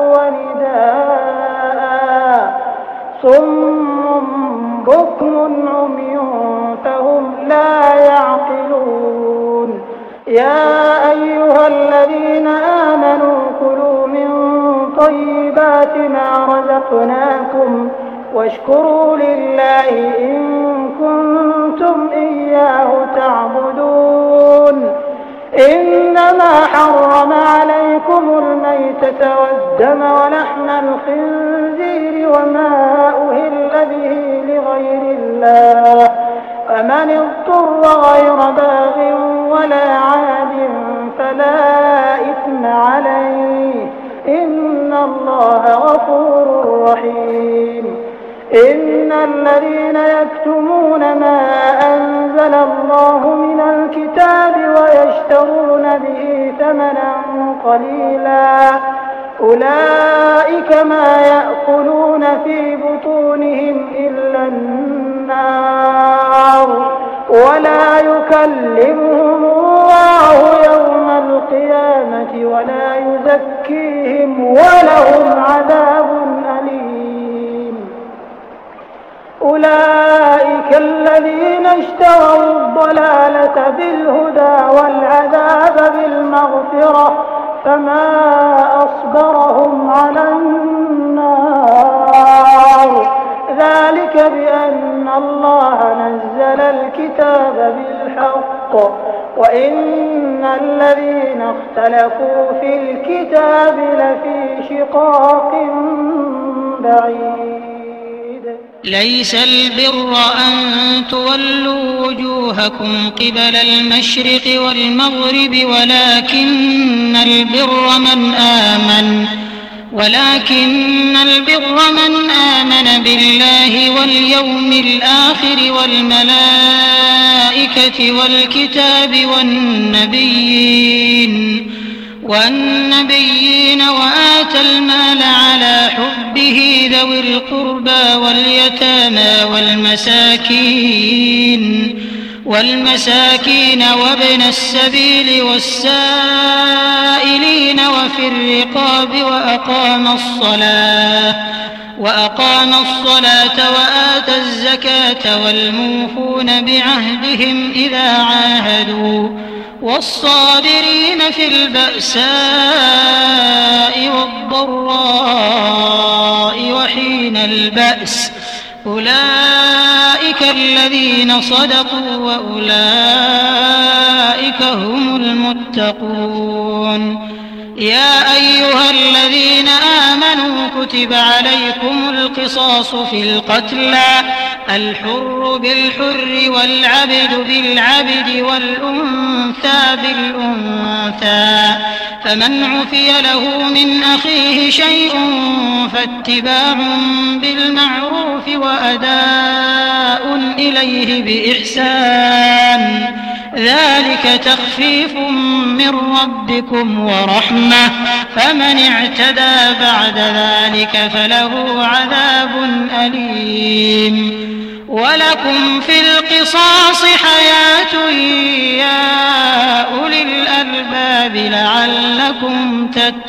ونداء صم بكم عمي فهم لا يعقلون يا أيها الذين آمنوا كلوا من طيبات ما رزقناكم واشكروا لله إن كنتم إياه تعبدون إنما حرم عليكم الميتة والدم ولحم الخنزير وما أهل به لغير الله فمن اضطر غير باغ ولا عاد فلا إثم عليه إن الله غفور رحيم إن الذين يكتمون ما أنزل الله من الكتاب ويشترون به ثمنا قليلا أولئك ما يأكلون في بطونهم إلا النار ولا يكلمهم الله يوم القيامة ولا يزكيهم ولهم عذاب أليم أولئك الذين اشتروا الضلالة بالهدى والعذاب بالمغفرة فما أصبرهم على النار ذلك بأن الله نزل الكتاب بالحق وإن الذين اختلفوا في الكتاب لفي شقاق بعيد ليس البر أن تولوا وجوهكم قبل المشرق والمغرب ولكن البر من آمن بالله واليوم الآخر والملائكة والكتاب والنبيين وآتى المال على حبه ذوي القربى واليتامى والمساكين وابن السبيل والسائلين وفي الرقاب وأقام الصلاة وآتى الزكاة والموفون بعهدهم إذا عاهدوا والصابرين في البأساء والضراء وحين البأس أولئك الذين صدقوا وأولئك أولئك هم المتقون. يا أيها الذين آمنوا كتب عليكم القصاص في القتلى الحر بالحر والعبد بالعبد والأنثى بالأنثى فمن عفي له من أخيه شيء فاتباع بالمعروف وأداء إليه بإحسان ذلك تخفيف من ربكم ورحمة فمن اعتدى بعد ذلك فله عذاب أليم. ولكم في القصاص حياة يا أولي الألباب لعلكم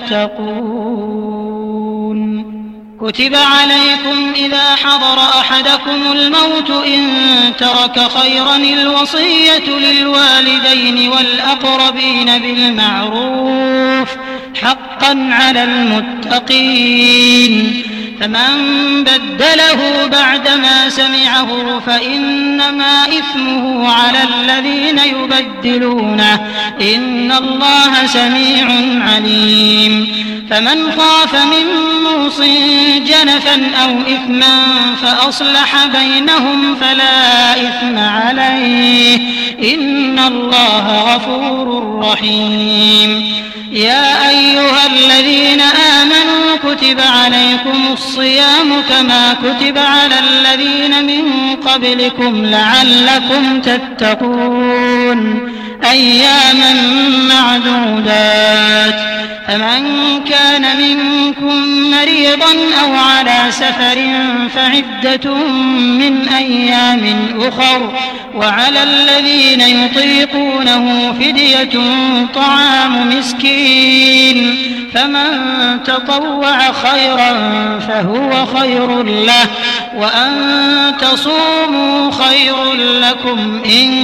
تتقون. كتب عليكم إذا حضر أحدكم الموت إن ترك خيرا الوصية للوالدين والأقربين بالمعروف حقا على المتقين فمن بدله بعدما سمعه فإنما إثمه على الذين يبدلونه إن الله سميع عليم. فمن خاف من موص جنفا أو إثما فأصلح بينهم فلا إثم عليه إن الله غفور رحيم. يا أيها الذين آمنوا كتب عليكم الصيام كما كتب على الذين من قبلكم لعلكم تتقون أياما معدودات فمن كان منكم مريضا أو على سفر فعدة من أيام أخر وعلى الذين يطيقونه فدية طعام مسكين فمن تطوع خيرا فهو خير له وأن تصوموا خير لكم إن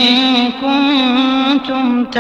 كنتم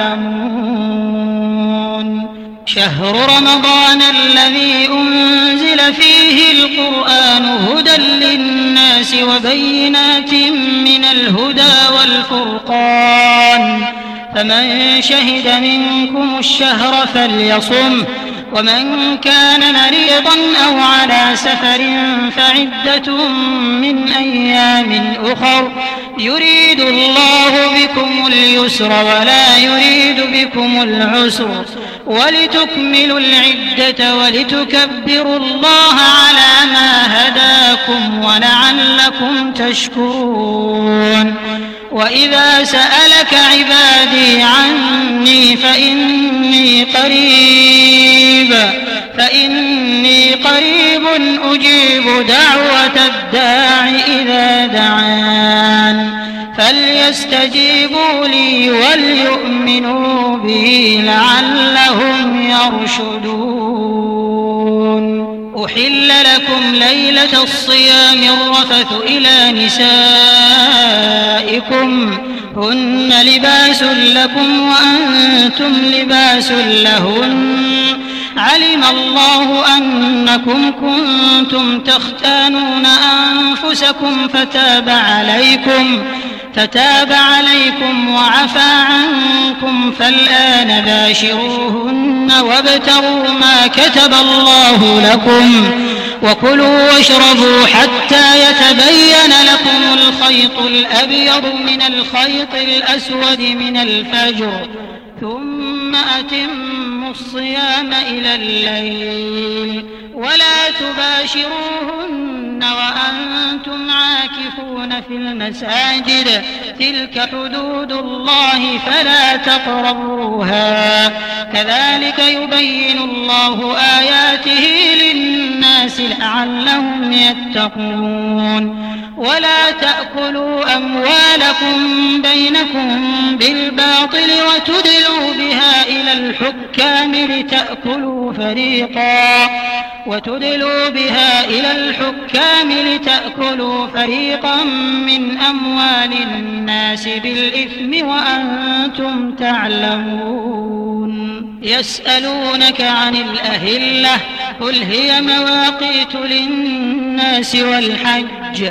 تعلمون. شهر رمضان الذي أنزل فيه القرآن هدى للناس وبينات من الهدى والفرقان فمن شهد منكم الشهر فليصم ومن كان مريضا أو على سفر فعدة من أيام أخر يريد الله بكم اليسر ولا يريد بكم العسر ولتكملوا العدة ولتكبروا الله على ما هداكم ولعلكم تشكرون. وإذا سألك عبادي عني فإني قريب أجيب دعوة الداع إذا دعان فليستجيبوا لي وليؤمنوا بي لعلهم يرشدون. أحل لكم ليلة الصيام الرفث إلى نسائكم هن لباس لكم وأنتم لباس لهن علم الله أنكم كنتم تختانون أنفسكم فتاب عليكم وعفى عنكم فالآن باشروهن وابتغوا ما كتب الله لكم وكلوا واشربوا حتى يتبين لكم الخيط الأبيض من الخيط الأسود من الفجر ثم أتموا الصيام إلى الليل ولا تباشروهن وأنتم عاكفون في المساجد تلك حدود الله فلا تقربوها كذلك يبين الله آياته للناس لعلهم يتقون. ولا تأكلوا أموالكم بينكم بالباطل وتدلوا بها إلى الحكام لتأكلوا فريقا من أموال الناس بالإثم وأنتم تعلمون. يسألونك عن الأهلة قل هي مواقيت للناس والحج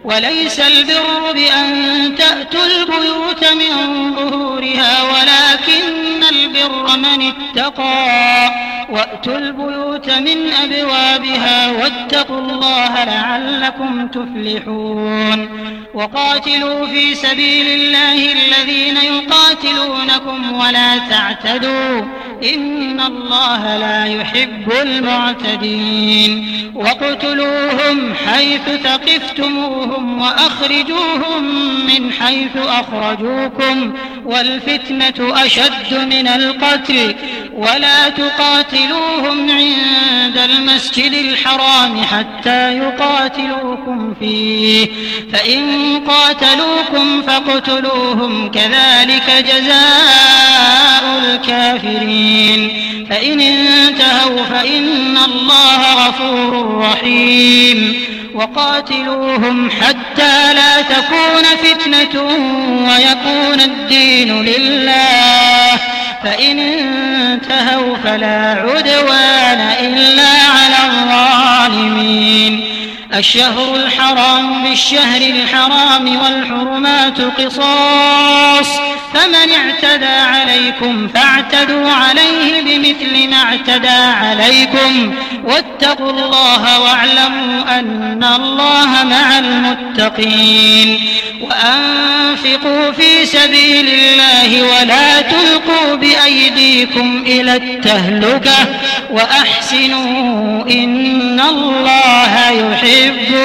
وليس البر بأن تأتوا البيوت من ظهورها ولكن البر من اتقى وأتوا البيوت من أبوابها واتقوا الله لعلكم تفلحون وقاتلوا في سبيل الله الذين يقاتلونكم ولا تعتدوا إن الله لا يحب المعتدين واقتلوهم حيث ثقفتموهم وأخرجوهم من حيث أخرجوكم والفتنة أشد من القتل ولا تقاتلوهم عند المسجد الحرام حتى يقاتلوكم فيه فإن قاتلوكم فاقتلوهم كذلك جزاء الكافرين فإن انتهوا فإن الله غفور رحيم وقاتلوهم حتى لا تكون فتنة ويكون الدين لله فإن انتهوا فلا عدوان إلا على الظالمين الشهر الحرام بالشهر الحرام والحرمات قصاص فمن اعتدى عليكم فاعتدوا عليه بمثل ما اعتدى عليكم واتقوا الله واعلموا أن الله مع المتقين وأنفقوا في سبيل الله ولا تلقوا بأيديكم إلى التهلكة وأحسنوا إن الله يحب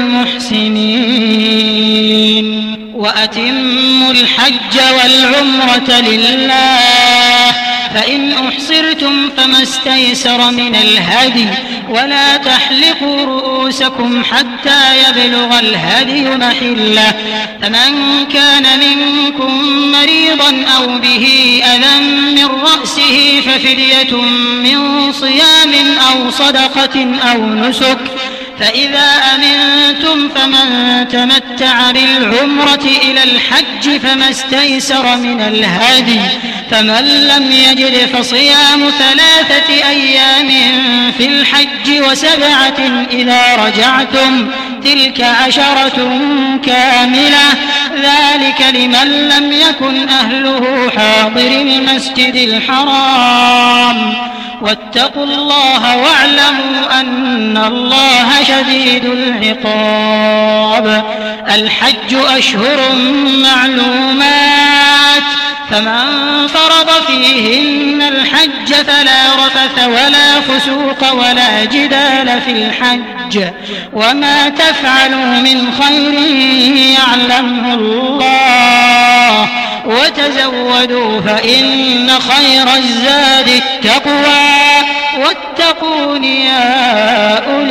المحسنين وأتموا الحج والعمرة لله فإن أحصرتم فما استيسر من الهدي ولا تحلقوا رؤوسكم حتى يبلغ الهدي محله فمن كان منكم مريضا أو به أذى من رأسه ففدية من صيام أو صدقة أو نسك فإذا أمنتم فمن تمتع بالعمرة إلى الحج فما استيسر من الهدي فمن لم يجد فصيام 3 أيام في الحج و7 إذا رجعتم تلك 10 كاملة ذلك لمن لم يكن أهله حاضر المسجد الحرام واتقوا الله واعلموا أن الله شديد العقاب الحج أشهر معلومات فمن فرض فيهن الحج فلا رفث ولا فسوق ولا جدال في الحج وما تفعلوا من خير يعلمه الله وتزودوا فإن خير الزاد التقوى واتقون يا أولي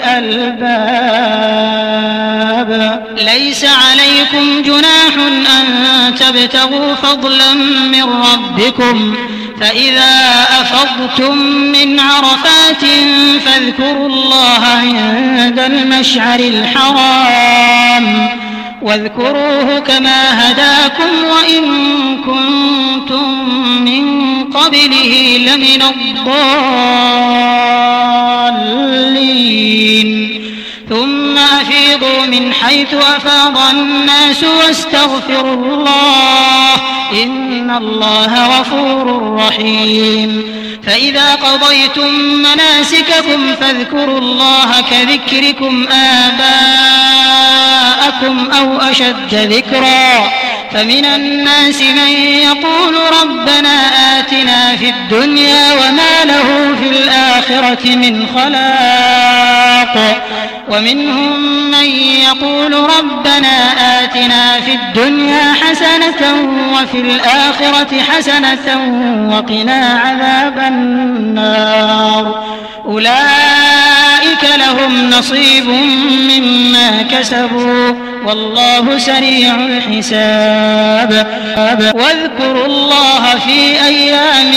الألباب ليس عليكم جناح أن تبتغوا فضلا من ربكم فإذا أفضتم من عرفات فاذكروا الله عند المشعر الحرام واذكروه كما هداكم وإن كنتم من قبله لمن الضالين ثم أفيضوا من حيث أفاض الناس واستغفروا الله إن الله غفور رحيم فإذا قضيتم مناسككم فاذكروا الله كذكركم آباءكم أو أشد ذكرا فمن الناس من يقول ربنا آتنا في الدنيا وما له في الآخرة من خلاق ومنهم من يقول ربنا آتنا في الدنيا حسنة وفي الآخرة حسنة وقنا عذاب النار أولئك لهم نصيب مما كسبوا والله سريع الحساب واذكروا الله في أيام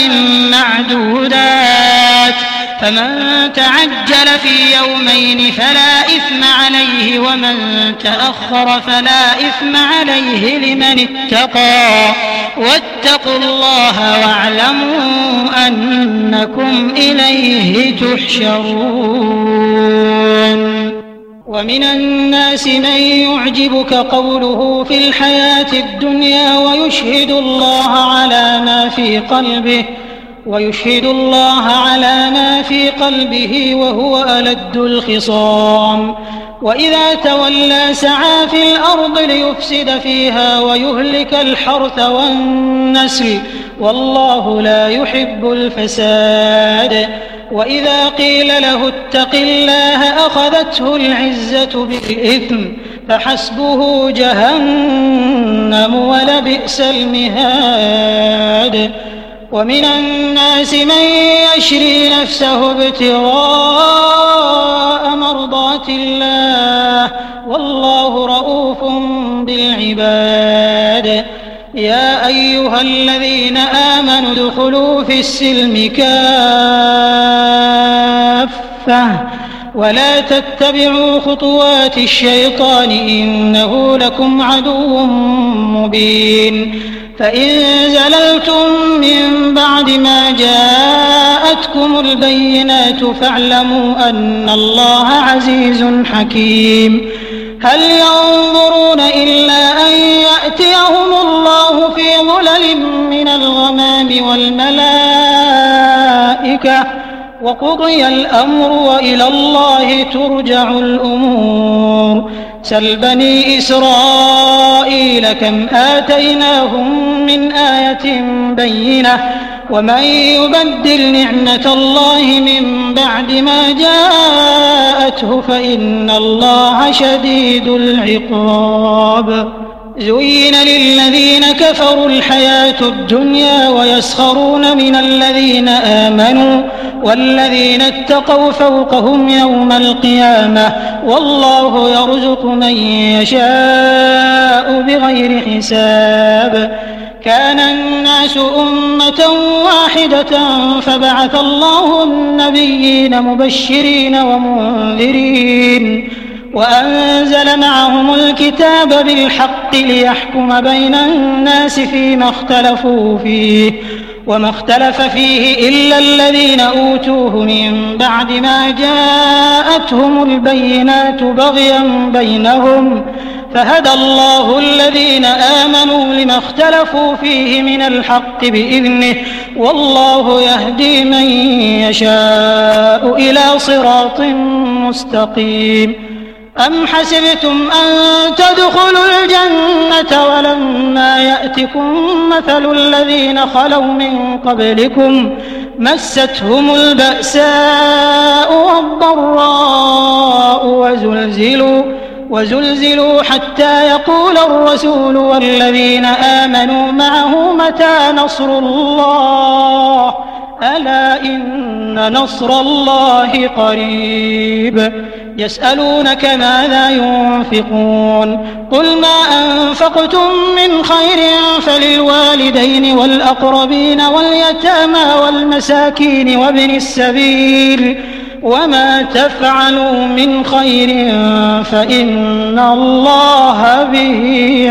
معدودات فمن تعجل في يومين فلا إثم عليه ومن تأخر فلا إثم عليه لمن اتقى واتقوا الله واعلموا أنكم إليه تحشرون ومن الناس من يعجبك قوله في الحياة الدنيا ويشهد الله على ما في قلبه وهو ألد الخصام وإذا تولى سعى في الأرض ليفسد فيها ويهلك الحرث والنسل والله لا يحب الفساد وإذا قيل له اتق الله أخذته العزة بالإثم فحسبه جهنم ولبئس المهاد ومن الناس من يشري نفسه ابتغاء مرضات الله والله رؤوف بالعباد يا أيها الذين آمنوا ادخلوا في السلم كافة ولا تتبعوا خطوات الشيطان إنه لكم عدو مبين فإن زللتم من بعد ما جاءتكم البينات فاعلموا أن الله عزيز حكيم هل ينظرون إلا أن يأتيهم الله في ظلل من الغمام والملائكة وقضي الأمر وإلى الله ترجع الأمور سل بني إسرائيل كم آتيناهم من آية بينة ومن يبدل نعمة الله من بعد ما جاءته فإن الله شديد العقاب زين للذين كفروا الحياة الدنيا ويسخرون من الذين آمنوا والذين اتقوا فوقهم يوم القيامة والله يرزق من يشاء بغير حساب كان الناس أمة واحدة فبعث الله النبيين مبشرين ومنذرين وأنزل معهم الكتاب بالحق ليحكم بين الناس فيما اختلفوا فيه وما اختلف فيه إلا الذين أوتوه من بعد ما جاءتهم البينات بغيا بينهم فهدى الله الذين آمنوا لما اختلفوا فيه من الحق بإذنه والله يهدي من يشاء إلى صراط مستقيم أم حسبتم أن تدخلوا الجنة ولما يأتكم مثل الذين خلوا من قبلكم مستهم البأساء والضراء وزلزلوا حتى يقول الرسول والذين آمنوا معه متى نصر الله ألا إن نصر الله قريب يسألونك ماذا ينفقون قل ما أنفقتم من خير فللوالدين والأقربين واليتامى والمساكين وابن السبيل وما تفعلوا من خير فإن الله به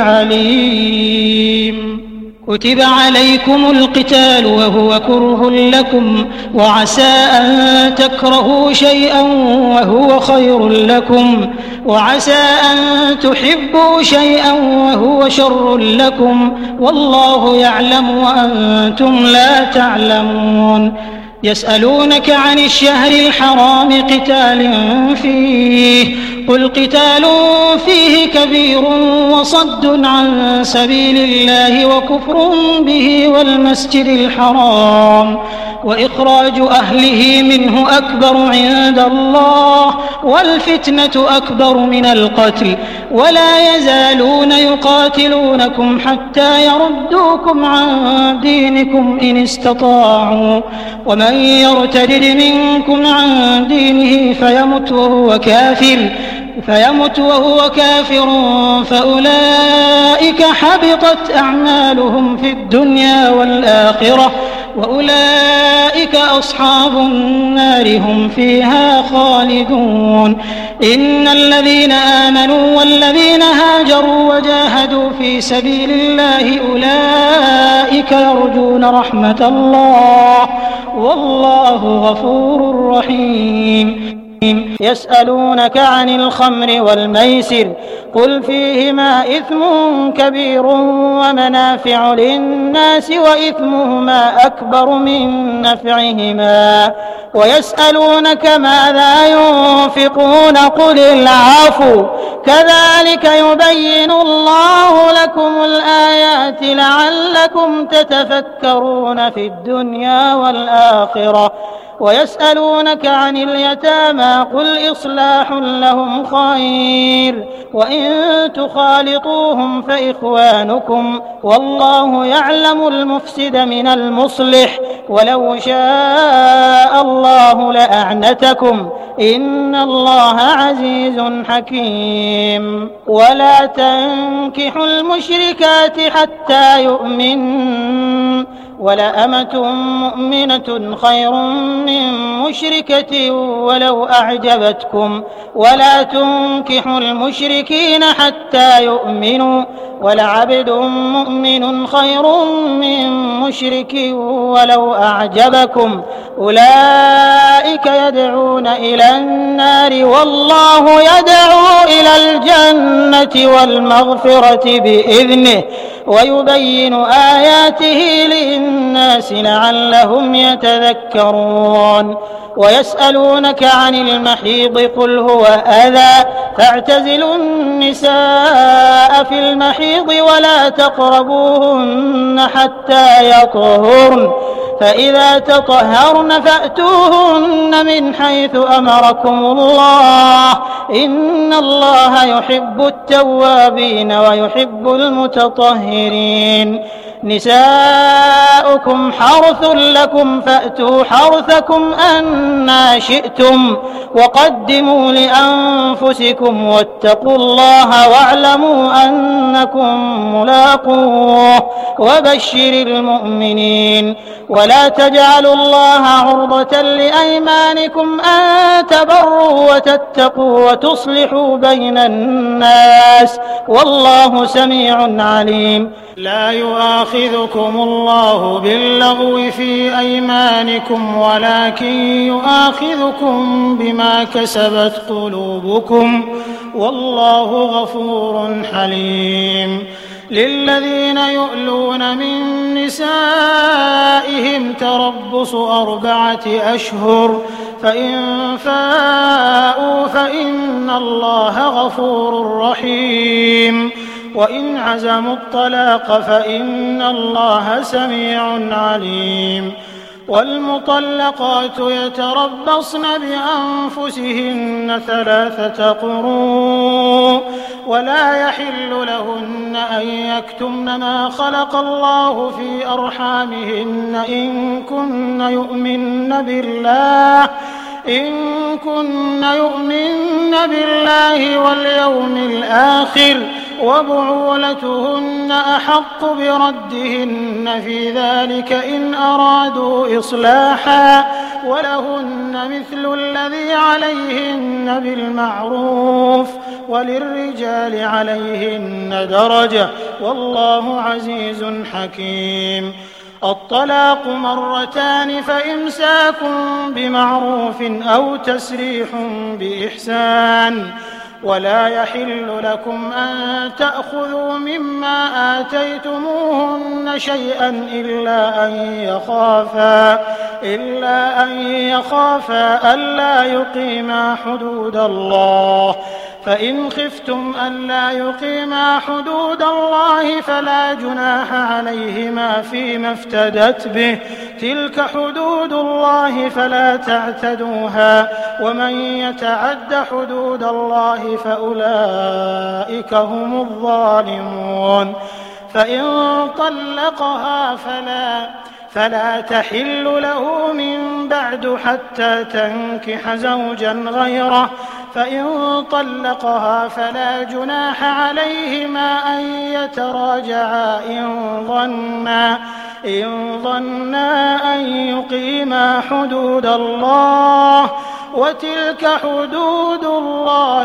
عليم كتب عليكم القتال وهو كره لكم وعسى أن تكرهوا شيئا وهو خير لكم وعسى أن تحبوا شيئا وهو شر لكم والله يعلم وأنتم لا تعلمون يسألونك عن الشهر الحرام قتال فيه قل قتال فيه كبير وصد عن سبيل الله وكفر به والمسجد الحرام وإخراج أهله منه أكبر عند الله والفتنة أكبر من القتل ولا يزالون يقاتلونكم حتى يردوكم عن دينكم إن استطاعوا ومن يرتد منكم عن دينه فيمت وهو كافر فأولئك حبطت أعمالهم في الدنيا والآخرة وأولئك أصحاب النار هم فيها خالدون إن الذين آمنوا والذين هاجروا وجاهدوا في سبيل الله أولئك يرجون رحمة الله والله غفور رحيم يسألونك عن الخمر والميسر قل فيهما إثم كبير ومنافع للناس وإثمهما أكبر من نفعهما ويسألونك ماذا ينفقون قل العفو كذلك يبين الله لكم الآيات لعلكم تتفكرون في الدنيا والآخرة ويسألونك عن اليتامى قل إصلاح لهم خير وإن تخالطوهم فإخوانكم والله يعلم المفسد من المصلح ولو شاء الله لأعنتكم إن الله عزيز حكيم ولا تنكحوا المشركات حتى يؤمنوا ولأمة مؤمنة خير من مشركة ولو أعجبتكم ولا تنكحوا المشركين حتى يؤمنوا ولعبد مؤمن خير من مشرك ولو أعجبكم أولئك يدعون إلى النار والله يدعو إلى الجنة والمغفرة بإذنه ويبين آياته للناس لعلهم يتذكرون ويسألونك عن المحيض قل هو أذى فاعتزلوا النساء في المحيض ولا تقربوهن حتى يطهرن فإذا تطهرن فأتوهن من حيث أمركم الله إن الله يحب التوابين ويحب المتطهرين نساؤكم حرث لكم فأتوا حرثكم أنى شئتم وقدموا لأنفسكم واتقوا الله واعلموا أنكم ملاقوه وبشر المؤمنين ولا تجعلوا الله عرضة لأيمانكم أن تبروا وتتقوا وتصلحوا بين الناس والله سميع عليم لا يؤاخذكم الله باللغو في أيمانكم ولكن يؤاخذكم بما كسبت قلوبكم والله غفور حليم للذين يؤلون من نسائهم تربص 4 أشهر فإن فاءوا فإن الله غفور رحيم وإن عزموا الطلاق فإن الله سميع عليم والمطلقات يتربصن بأنفسهن 3 قروء ولا يحل لهن أن يكتمن ما خلق الله في أرحامهن إن كن يؤمن بالله واليوم الآخر وبعولتهن أحق بردهن في ذلك إن أرادوا إصلاحا ولهن مثل الذي عليهن بالمعروف وللرجال عليهن درجة والله عزيز حكيم الطلاق 2 فإمساك بمعروف أو تسريح بإحسان ولا يحل لكم أن تأخذوا مما آتيتموهن شيئا إلا أن يخافا ألا يقيما حدود الله فإن خفتم ألا يقيما حدود الله فلا جناح عليهما فيما افتدت به تلك حدود الله فلا تعتدوها ومن يتعد حدود الله فأولئك هم الظالمون فإن طلقها فلا تحل له من بعد حتى تنكح زوجا غيره فإن طلقها فلا جناح عليهما أن يتراجعا إن ظنا أن يقيما حدود الله وتلك حدود الله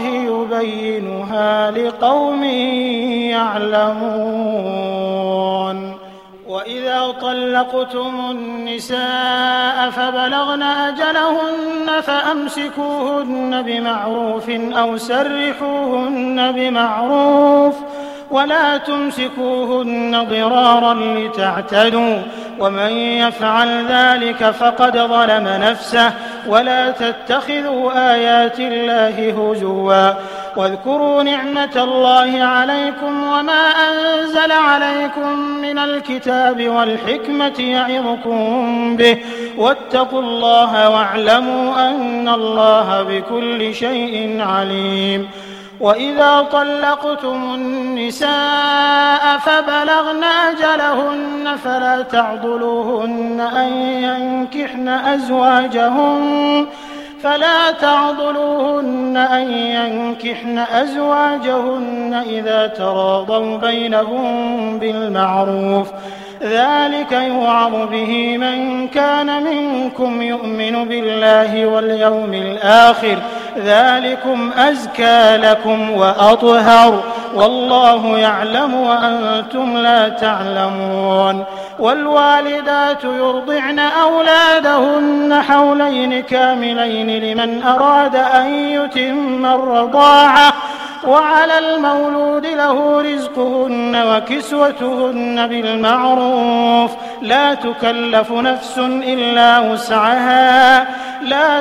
يبينها لقوم يعلمون وإذا طلقتم النساء فبلغن أجلهن فأمسكوهن بمعروف أو سرحوهن بمعروف ولا تمسكوهن ضرارا لتعتدوا ومن يفعل ذلك فقد ظلم نفسه ولا تتخذوا آيات الله هزوا واذكروا نعمة الله عليكم وما أنزل عليكم من الكتاب والحكمة يعظكم به واتقوا الله واعلموا أن الله بكل شيء عليم. وإذا طلقتم النساء فبلغن أجلهن فلا تعضلوهن أن ينكحن أزواجهن إذا تراضوا بينهم بالمعروف ذلك يوعظ به من كان منكم يؤمن بالله واليوم الآخر ذلكم أزكى لكم وأطهر والله يعلم وأنتم لا تعلمون. والوالدات يرضعن أولادهن حولين كاملين لمن أراد أن يتم الرضاعة وعلى المولود له رزقهن وكسوتهن بالمعروف لا تكلف نفس إلا وسعها لا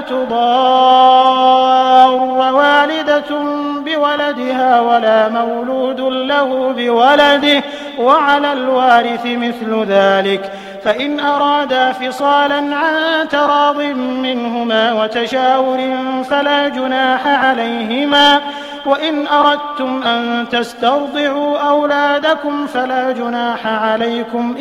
تضار والدة بولدها ولا مولود له بولده وعلى الوارث مثل ذلك فإن أرادا فصالا عن تراض منهما وتشاور فلا جناح عليهما وإن أردتم أن تسترضعوا أولادكم فلا جناح عليكم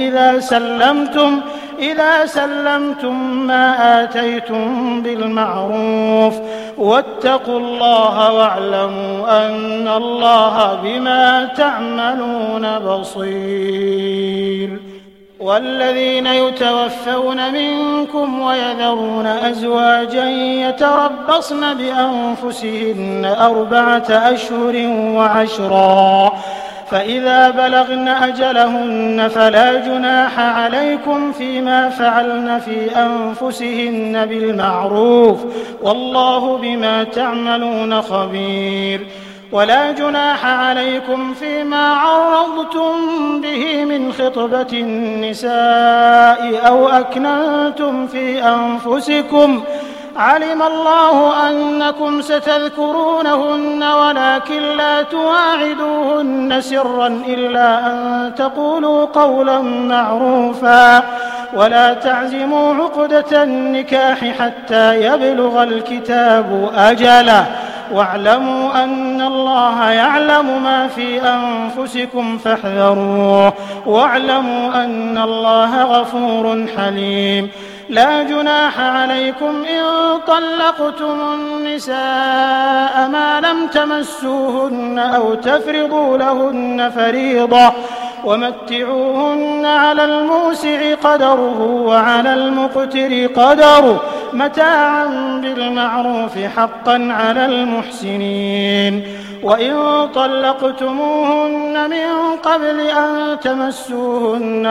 إذا سلمتم ما آتيتم بالمعروف واتقوا الله واعلموا أن الله بما تعملون بصير. والذين يتوفون منكم ويذرون أزواجا يتربصن بأنفسهن 4 أشهر وعشرا فإذا بلغن أجلهن فلا جناح عليكم فيما فعلن في أنفسهن بالمعروف والله بما تعملون خبير. ولا جناح عليكم فيما عرضتم به من خطبة النساء أو أكننتم في أنفسكم علم الله أنكم ستذكرونهن ولكن لا تواعدوهن سرا إلا أن تقولوا قولا معروفا ولا تعزموا عقدة النكاح حتى يبلغ الكتاب أجله واعلموا أن الله يعلم ما في أنفسكم فاحذروه واعلموا أن الله غفور حليم. لا جناح عليكم إن طلقتم النساء ما لم تمسوهن أو تفرضوا لهن فريضة ومتعوهن على الموسع قدره وعلى المقتر قدره متاعا بالمعروف حقا على المحسنين. وإن طلقتموهن من قبل أن تمسوهن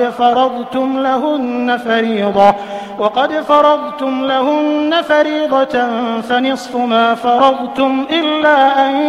وقد فرضتم لهن فريضة فنصف ما فرضتم إلا أن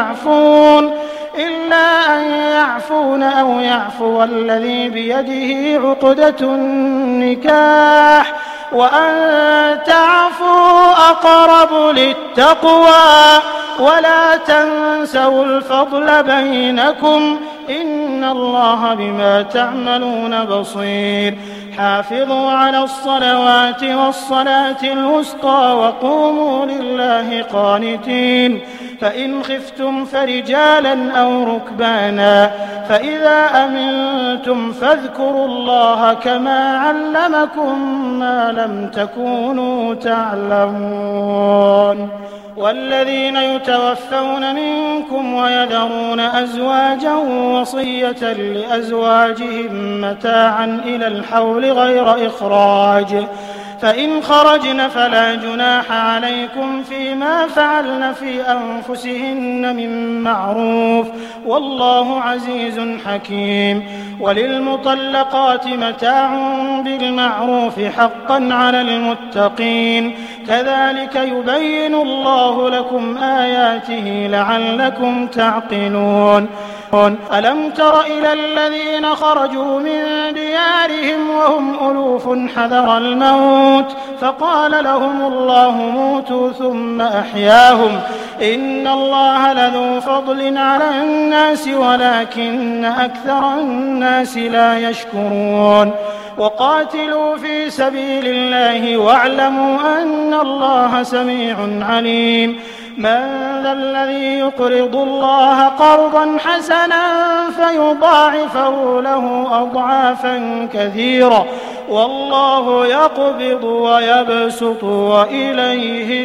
يعفون أو يعفو الذي بيده عقدة النكاح وأن تعفوا أقرب للتقوى ولا تنسوا الفضل بينكم إن الله بما تعملون بصير. حافظوا على الصلوات والصلاة الوسطى وقوموا لله قانتين فإن خفتم فرجالا أو ركبانا فإذا أمنتم فاذكروا الله كما علمكم ما لم تكونوا تعلمون. والذين يتوفون منكم ويذرون أزواجا وصية لأزواجهم متاعا إلى الحول غير إخراج فإن خرجن فلا جناح عليكم فيما فعلن في أنفسهن من معروف والله عزيز حكيم. وللمطلقات متاع بالمعروف حقا على المتقين كذلك يبين الله لكم آياته لعلكم تعقلون. ألم تر إلى الذين خرجوا من ديارهم وهم ألوف حذر الموت فقال لهم الله موتوا ثم أحياهم إن الله لذو فضل على الناس ولكن أكثر الناس لا يشكرون. وقاتلوا في سبيل الله واعلموا أن الله سميع عليم. من ذا الذي يقرض الله قرضا حسنا فيضاعفه له أضعافا كثيرة والله يقبض ويبسط وإليه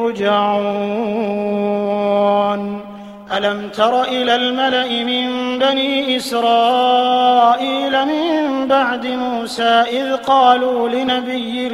ترجعون. ألم تر إلى الملأ من بني إسرائيل من بعد موسى إذ قالوا لنبي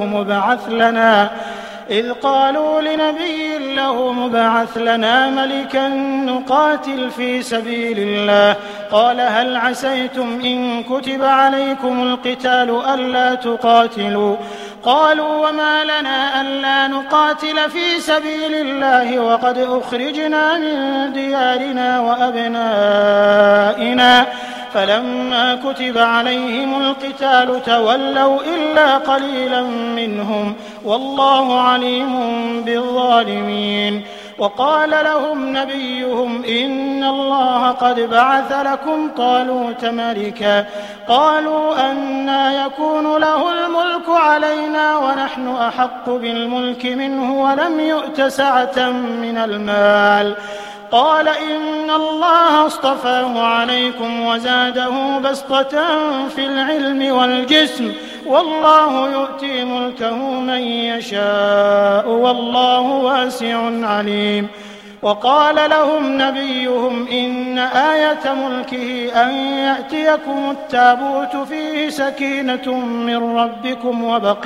له مبعث لنا ملكا نقاتل في سبيل الله قال هل عسيتم إن كتب عليكم القتال ألا تقاتلوا قالوا وما لنا ألا نقاتل في سبيل الله وقد أخرجنا من ديارنا وأبنائنا فلما كتب عليهم القتال تولوا إلا قليلا منهم والله عليم بالظالمين. وقال لهم نبيهم إن الله قد بعث لكم طالوت ملكا قالوا أنى يكون له الملك علينا ونحن أحق بالملك منه ولم يؤت سعة من المال قال إن الله اصطفاه عليكم وزاده بسطة في العلم والجسم والله يؤتي ملكه من يشاء والله واسع عليم. وقال لهم نبيهم إن آية ملكه أن يأتيكم التابوت فيه سكينة من ربكم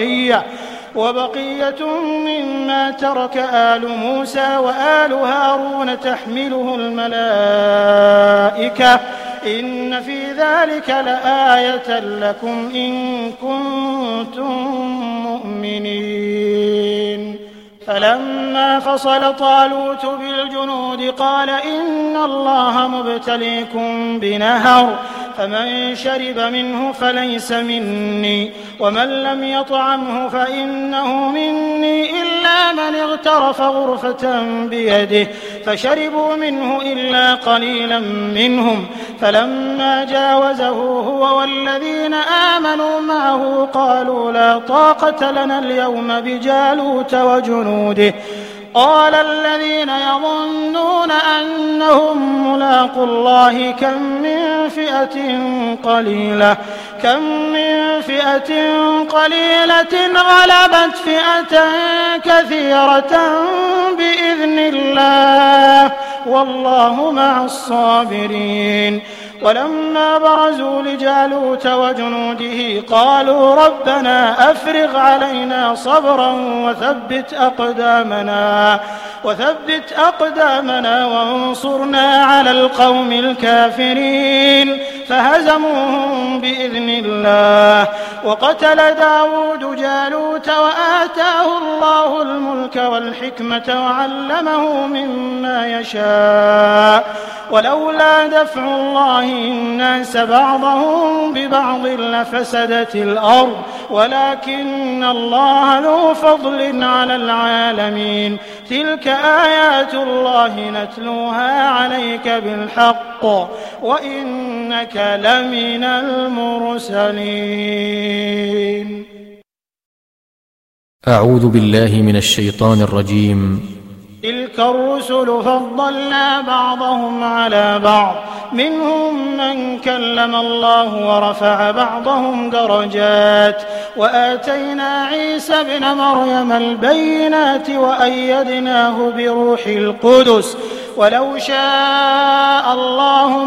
وبقية مما ترك آل موسى وآل هارون تحمله الملائكة إن في ذلك لآية لكم إن كنتم مؤمنين. فلما فصل طالوت بالجنود قال إن الله مبتليكم بنهر فمن شرب منه فليس مني ومن لم يطعمه فإنه مني إلا من اغترف غرفة بيده فشربوا منه إلا قليلا منهم فلما جاوزه هو والذين آمنوا معه قالوا لا طاقة لنا اليوم بجالوت وجنوده قال الذين يظنون أنهم ملاقوا الله كم من فئة قليلة غلبت فئة كثيرة بإذن الله والله مع الصابرين. ولما برزوا لجالوت وجنوده قالوا ربنا أفرغ علينا صبرا وثبت أقدامنا وانصرنا على القوم الكافرين فهزموهم بإذن الله. وقتل داود جالوت وآتاه الله الملك والحكمة وعلمه مما يشاء ولولا دفع الله الناس بعضهم ببعض لفسدت الأرض ولكن الله ذو فضل على العالمين. تلك آيات الله نتلوها عليك بالحق وإنك لمن المرسلين. أعوذ بالله من الشيطان الرجيم. تلك الرسل فضلنا بعضهم على بعض منهم من كلم الله ورفع بعضهم درجات وآتينا عيسى ابن مريم البينات وأيدناه بروح القدس ولو شاء الله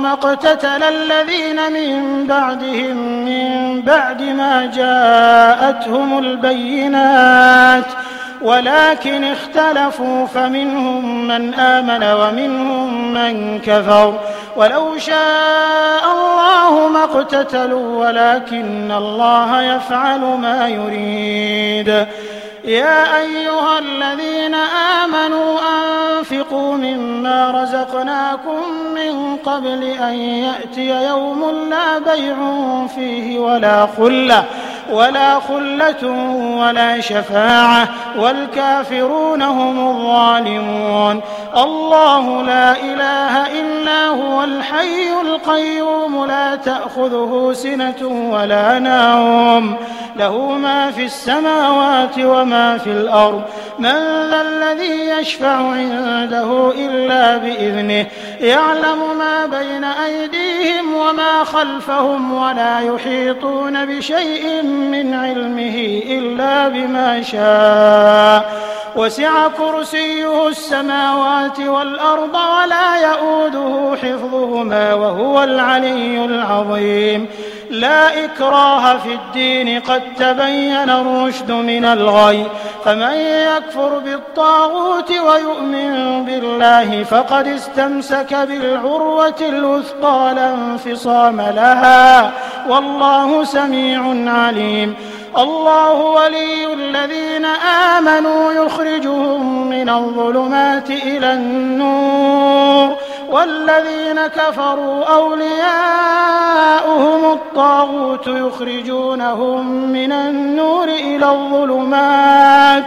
ما اقتتل الذين من بعدهم من بعد ما جاءتهم البينات ولكن اختلفوا فمنهم من آمن ومنهم من كفر ولو شاء الله ما اقتتلوا ولكن الله يفعل ما يريد. يا أيها الذين آمنوا أنفقوا مما رزقناكم من قبل أن يأتي يوم لا بيع فيه ولا خلة ولا شفاعة والكافرون هم الظالمون. الله لا إله إلا هو الحي القيوم لا تأخذه سنة ولا نوم له ما في السماوات وما في الأرض من ذا الذي يشفع عنده إلا بإذنه يعلم ما بين أيديهم وما خلفهم ولا يحيطون بشيء من علمه إلا بما شاء وسع كرسيه السماوات والأرض ولا يؤوده حفظهما وهو العلي العظيم. لا إكراه في الدين قد تبين الرشد من الغي فمن يكفر بالطاغوت ويؤمن بالله فقد استمسك بالعروة الوثقى لا انفصام لها والله سميع عليم. الله ولي الذين آمنوا يخرجهم من الظلمات إلى النور والذين كفروا أولياؤهم الطاغوت يخرجونهم من النور إلى الظلمات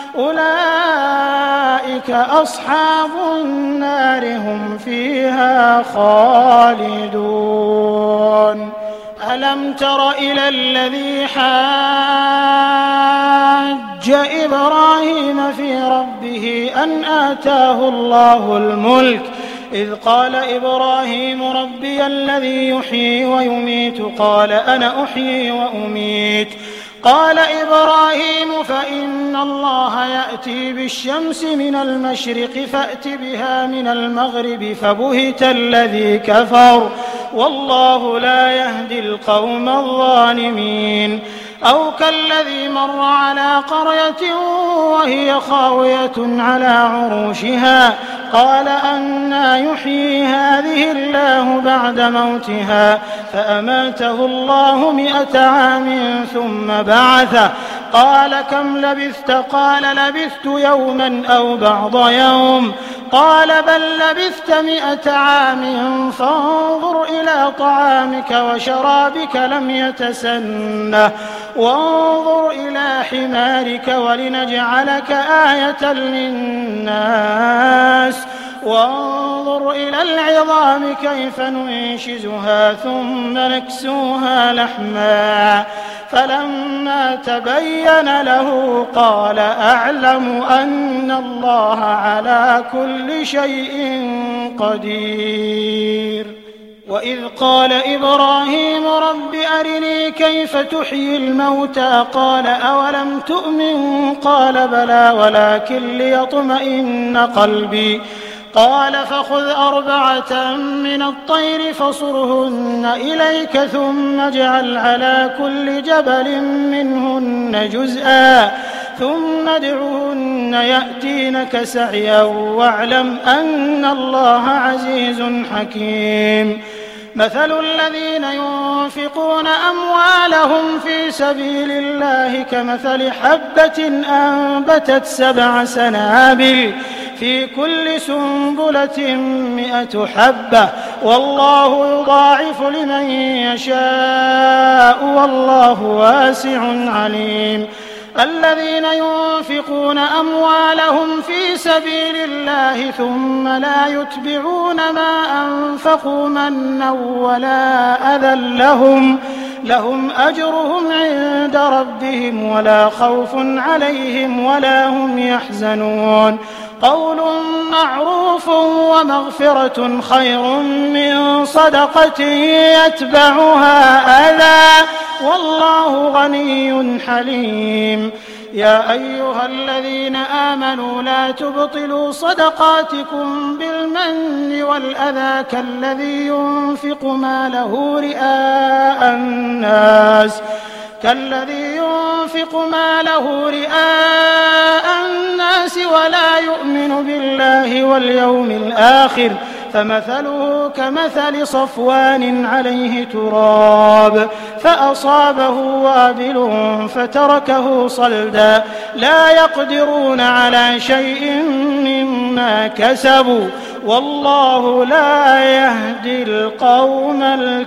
أولئك أصحاب النار هم فيها خالدون. ألم تر إلى الذي حاج إبراهيم في ربه أن آتاه الله الملك إذ قال إبراهيم ربي الذي يحيي ويميت قال أنا أحيي وأميت قال إبراهيم فإن الله يأتي بالشمس من المشرق فأت بها من المغرب فبهت الذي كفر والله لا يهدي القوم الظالمين. أو كالذي مر على قرية وهي خاوية على عروشها قال أنى يحيي هذه الله بعد موتها فأماته الله 100 عام ثم بعثه قال كم لبثت قال لبثت يوما أو بعض يوم قال بل لبثت 100 عام فانظر إلى طعامك وشرابك لم يتسنه وانظر إلى حمارك ولنجعلك آية للناس وانظر إلى العظام كيف ننشزها ثم نكسوها لحما فلما تبين له قال أعلم أن الله على كل شيء قدير. وإذ قال إبراهيم رب أرني كيف تحيي الموتى قال أولم تؤمن قال بلى ولكن ليطمئن قلبي قال فخذ 4 من الطير فصرهن إليك ثم اجعل على كل جبل منهن جزءا ثم ادعهن يأتينك سعيا واعلم أن الله عزيز حكيم. مثل الذين ينفقون أموالهم في سبيل الله كمثل حبة أنبتت 7 سنابل في كل سنبلة 100 حبة والله يضاعف لمن يشاء والله واسع عليم. الذين ينفقون أموالهم في سبيل الله ثم لا يتبعون ما أنفقوا منا ولا أذى لهم أجرهم عند ربهم ولا خوف عليهم ولا هم يحزنون. قول معروف ومغفرة خير من صدقة يتبعها أذى والله غني حليم. يا أيها الذين آمنوا لا تبطلوا صدقاتكم بالمن والأذى كالذي ينفق ماله رئاء الناس ولا يؤمن بالله واليوم الآخر فمثله كمثل صفوان عليه تراب فأصابه وابل فتركه صلدا لا يقدرون على شيء مما كسبوا والله لا يهدي القوم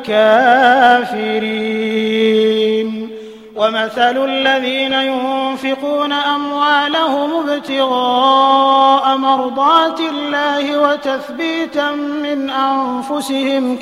الكافرين. ومثل الذين ينفقون أموالهم ابتغاء مرضات الله وتثبيتا من أنفسهم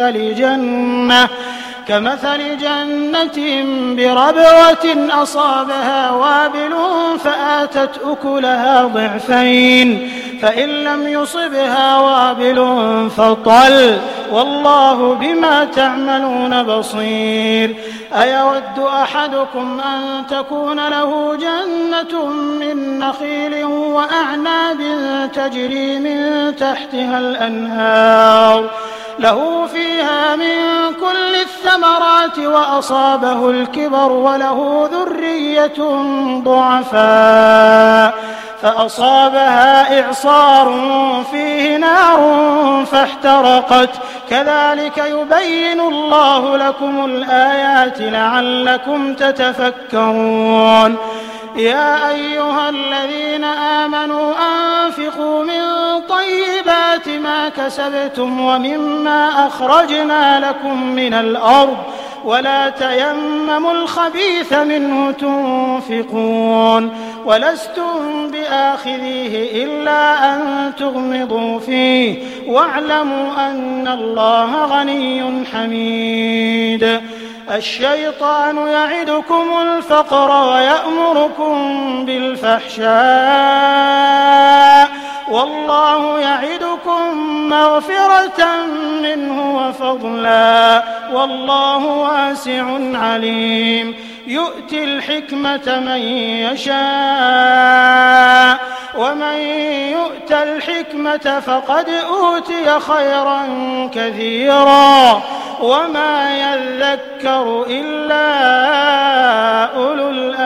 كمثل جنة بربوة أصابها وابل فآتت أكلها ضعفين فإن لم يصبها وابل فطل والله بما تعملون بصير. أيود أحدكم أن تكون له جنة من نخيل وأعناب تجري من تحتها الأنهار له فيها من كل الثمرات وأصابه الكبر وله ذرية ضعفاء فأصابها إعصار فيه نار فاحترقت كذلك يبين الله لكم الآيات لعلكم تتفكرون. يا أيها الذين آمنوا أنفقوا من طيبات ما كسبتم ومما أخرجنا لكم من الأرض ولا تيمموا الخبيث منه تنفقون ولستم بآخذيه إلا أن تغمضوا فيه واعلموا أن الله غني حميد. الشيطان يعدكم الفقر ويأمركم بالفحشاء والله يعدكم مغفرة منه وفضلا والله واسع عليم. يؤتي الحكمة من يشاء ومن يؤت الحكمة فقد أوتي خيرا كثيرا وما يذكر إلا أولو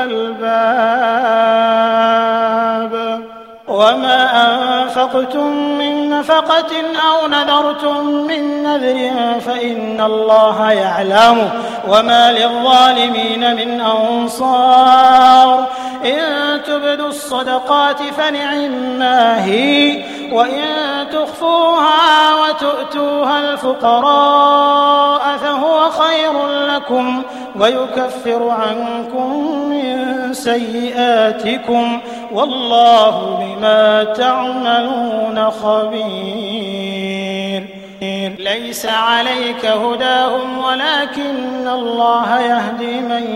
الألباب. وما أنفقتم من نفقة أو نذرتم من نذر فإن الله يعلمه وما للظالمين من أنصار. إن تبدوا الصدقات فنعما هي وإن تخفوها وتؤتوها الفقراء فهو خير لكم ويكفر عنكم من سيئاتكم والله بما تعملون خبير. ليس عليك هداهم ولكن الله يهدي من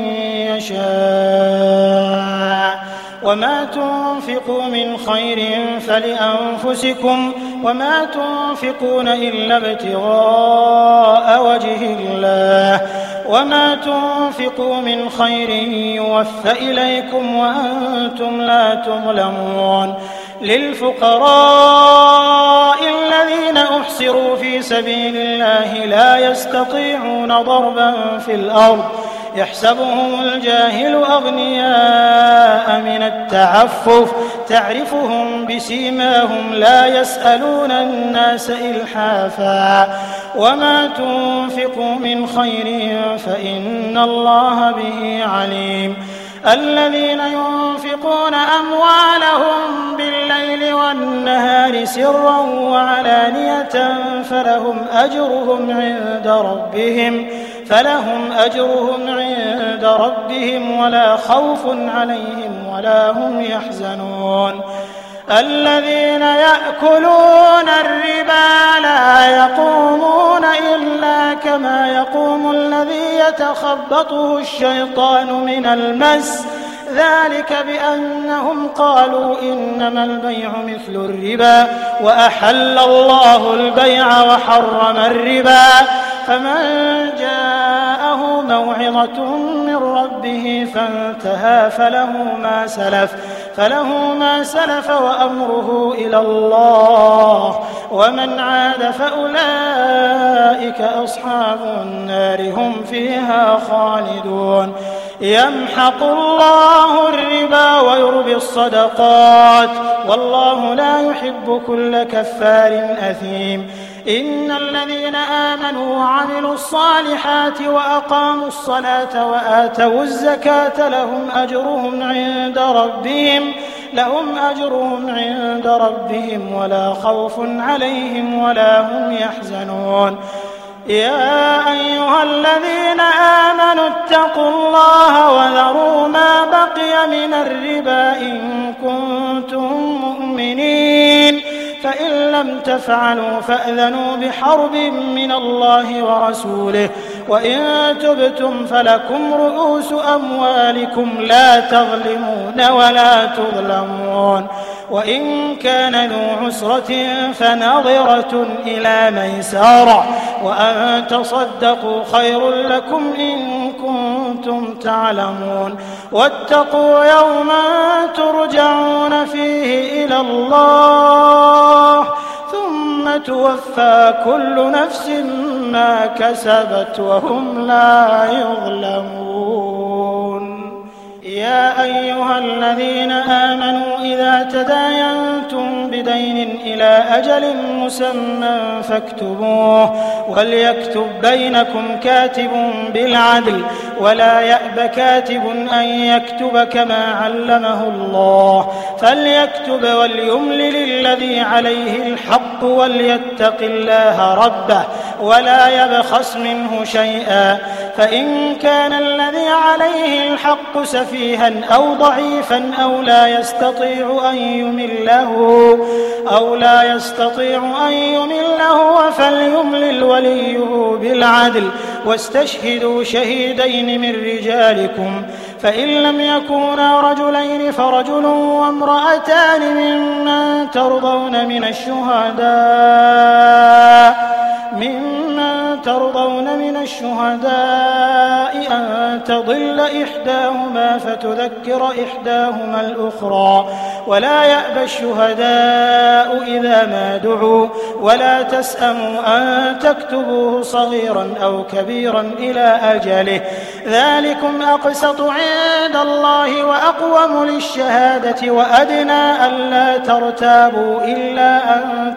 يشاء وما تنفقوا من خير فلأنفسكم وما تنفقون إلا ابتغاء وجه الله وما تنفقوا من خير يوفى إليكم وأنتم لا تظلمون. للفقراء الذين أحصروا في سبيل الله لا يستطيعون ضربا في الأرض يحسبهم الجاهل أغنياء من التعفف تعرفهم بسيماهم لا يسألون الناس إلحافا وما تنفقوا من خير فإن الله به عليم. الذين ينفقون أموالهم بالليل والنهار سرا وعلانية فلهم أجرهم عند ربهم ولا خوف عليهم ولا هم يحزنون. الذين يأكلون الربا لا يقومون إلا كما يقوم الذي يتخبطه الشيطان من المس ذلك بأنهم قالوا إنما البيع مثل الربا وأحل الله البيع وحرم الربا. فمن جاءه موعظة من ربه فانتهى فله ما سلف وأمره إلى الله، ومن عاد فأولئك أصحاب النار هم فيها خالدون. يمحق الله الربا ويربي الصدقات والله لا يحب كل كفار أثيم. إن الذين آمنوا وعملوا الصالحات وأقاموا الصلاة وآتوا الزكاة لهم أجرهم عند ربهم ولا خوف عليهم ولا هم يحزنون. يا أيها الذين آمنوا اتقوا الله وذروا ما بقي من الربا إن كنتم مؤمنين، فإن لم تفعلوا فأذنوا بحرب من الله ورسوله، وإن تبتم فلكم رؤوس أموالكم لا تظلمون ولا تظلمون، وإن كان ذو عسرة فنظرة إلى ميسرة، وأن تصدقوا خير لكم إن كنتم تعلمون. واتقوا يوما ترجعون فيه إلى الله ثم توفى كل نفس ما كسبت وهم لا يظلمون. يا أيها الذين آمنوا إذا تداينتم بدين إلى أجل مسمى فاكتبوه، وليكتب بينكم كاتب بالعدل، ولا يأب كاتب أن يكتب كما علمه الله، فليكتب وليملل الذي عليه الحق وليتق الله ربه ولا يبخس منه شيئا، فإن كان الذي عليه الحق سفيها أو ضعيفا أو لا يستطيع أن يمله فليملل وليه بالعدل، واستشهدوا شهيدين من رجالكم، فإن لم يكونا رجلين فرجل وامرأتان ممن ترضون من الشهداء أن تضل إحداهما فتذكر إحداهما الأخرى، ولا يأبى الشهداء إذا ما دعوا، ولا تسأموا أن تكتبوه صغيرا أو كبيرا إلى أجله، ذلكم أقسط عند الله وأقوم للشهادة وأدنى ألا ترتابوا إلا أن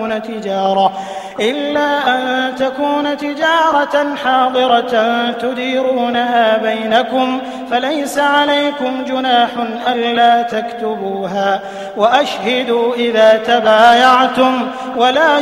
تكون تجارة حاضرة تديرونها بينكم، فليس عليكم جناح ألا تكتبوها، وأشهدوا إذا تبايعتم، ولا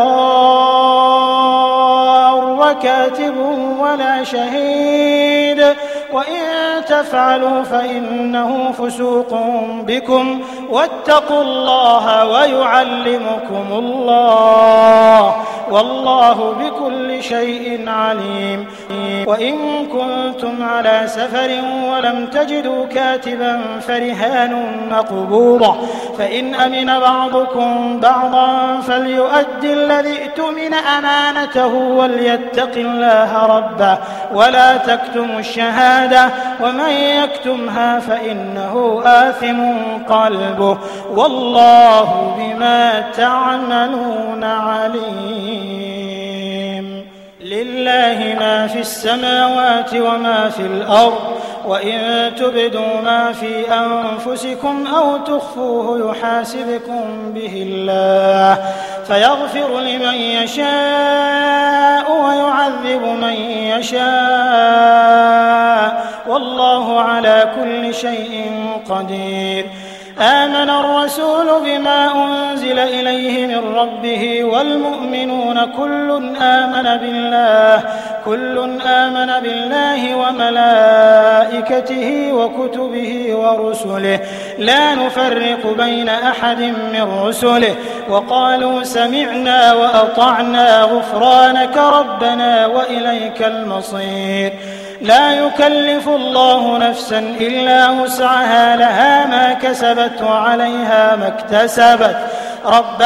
يضار كاتب ولا شهيد، وإن تفعلوا فإنه فسوق بكم، واتقوا الله ويعلمكم الله والله بكل شيء عليم. وإن كنتم على سفر ولم تجدوا كاتبا فرهان مقبوضة، فإن أمن بعضكم بعضا فليؤدي الذي اؤتمن أمانته وليتق الله ربه ولا تكتموا الشهادة، ومن يكتمها فإنه آثم قلبه، والله بما تعملون عليم. لله ما في السماوات وما في الأرض، وإن تبدوا ما في أنفسكم أو تخفوه يحاسبكم به الله، فيغفر لمن يشاء ويعذب من يشاء، والله على كل شيء قدير. آمن الرسول بما أنزل إليه من ربه والمؤمنون كل آمن بالله وملائكته وكتبه ورسله لا نفرق بين أحد من رسله، وقالوا سمعنا وأطعنا غفرانك ربنا وإليك المصير. لا يكلف الله نفسا إلا وسعها، لها ما كسبت وعليها ما اكتسبت.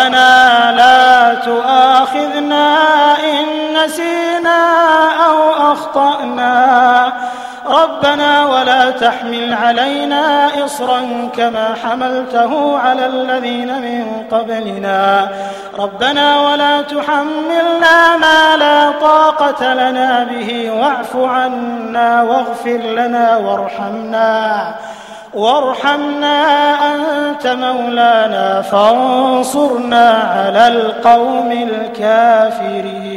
ربنا لا تؤاخذنا إن نسينا أو وأخطأنا ربنا ولا تحمل علينا إصرا كما حملته على الذين من قبلنا ربنا ولا تحملنا ما لا طاقة لنا به واعف عنا واغفر لنا وارحمنا أنت مولانا فانصرنا على القوم الكافرين.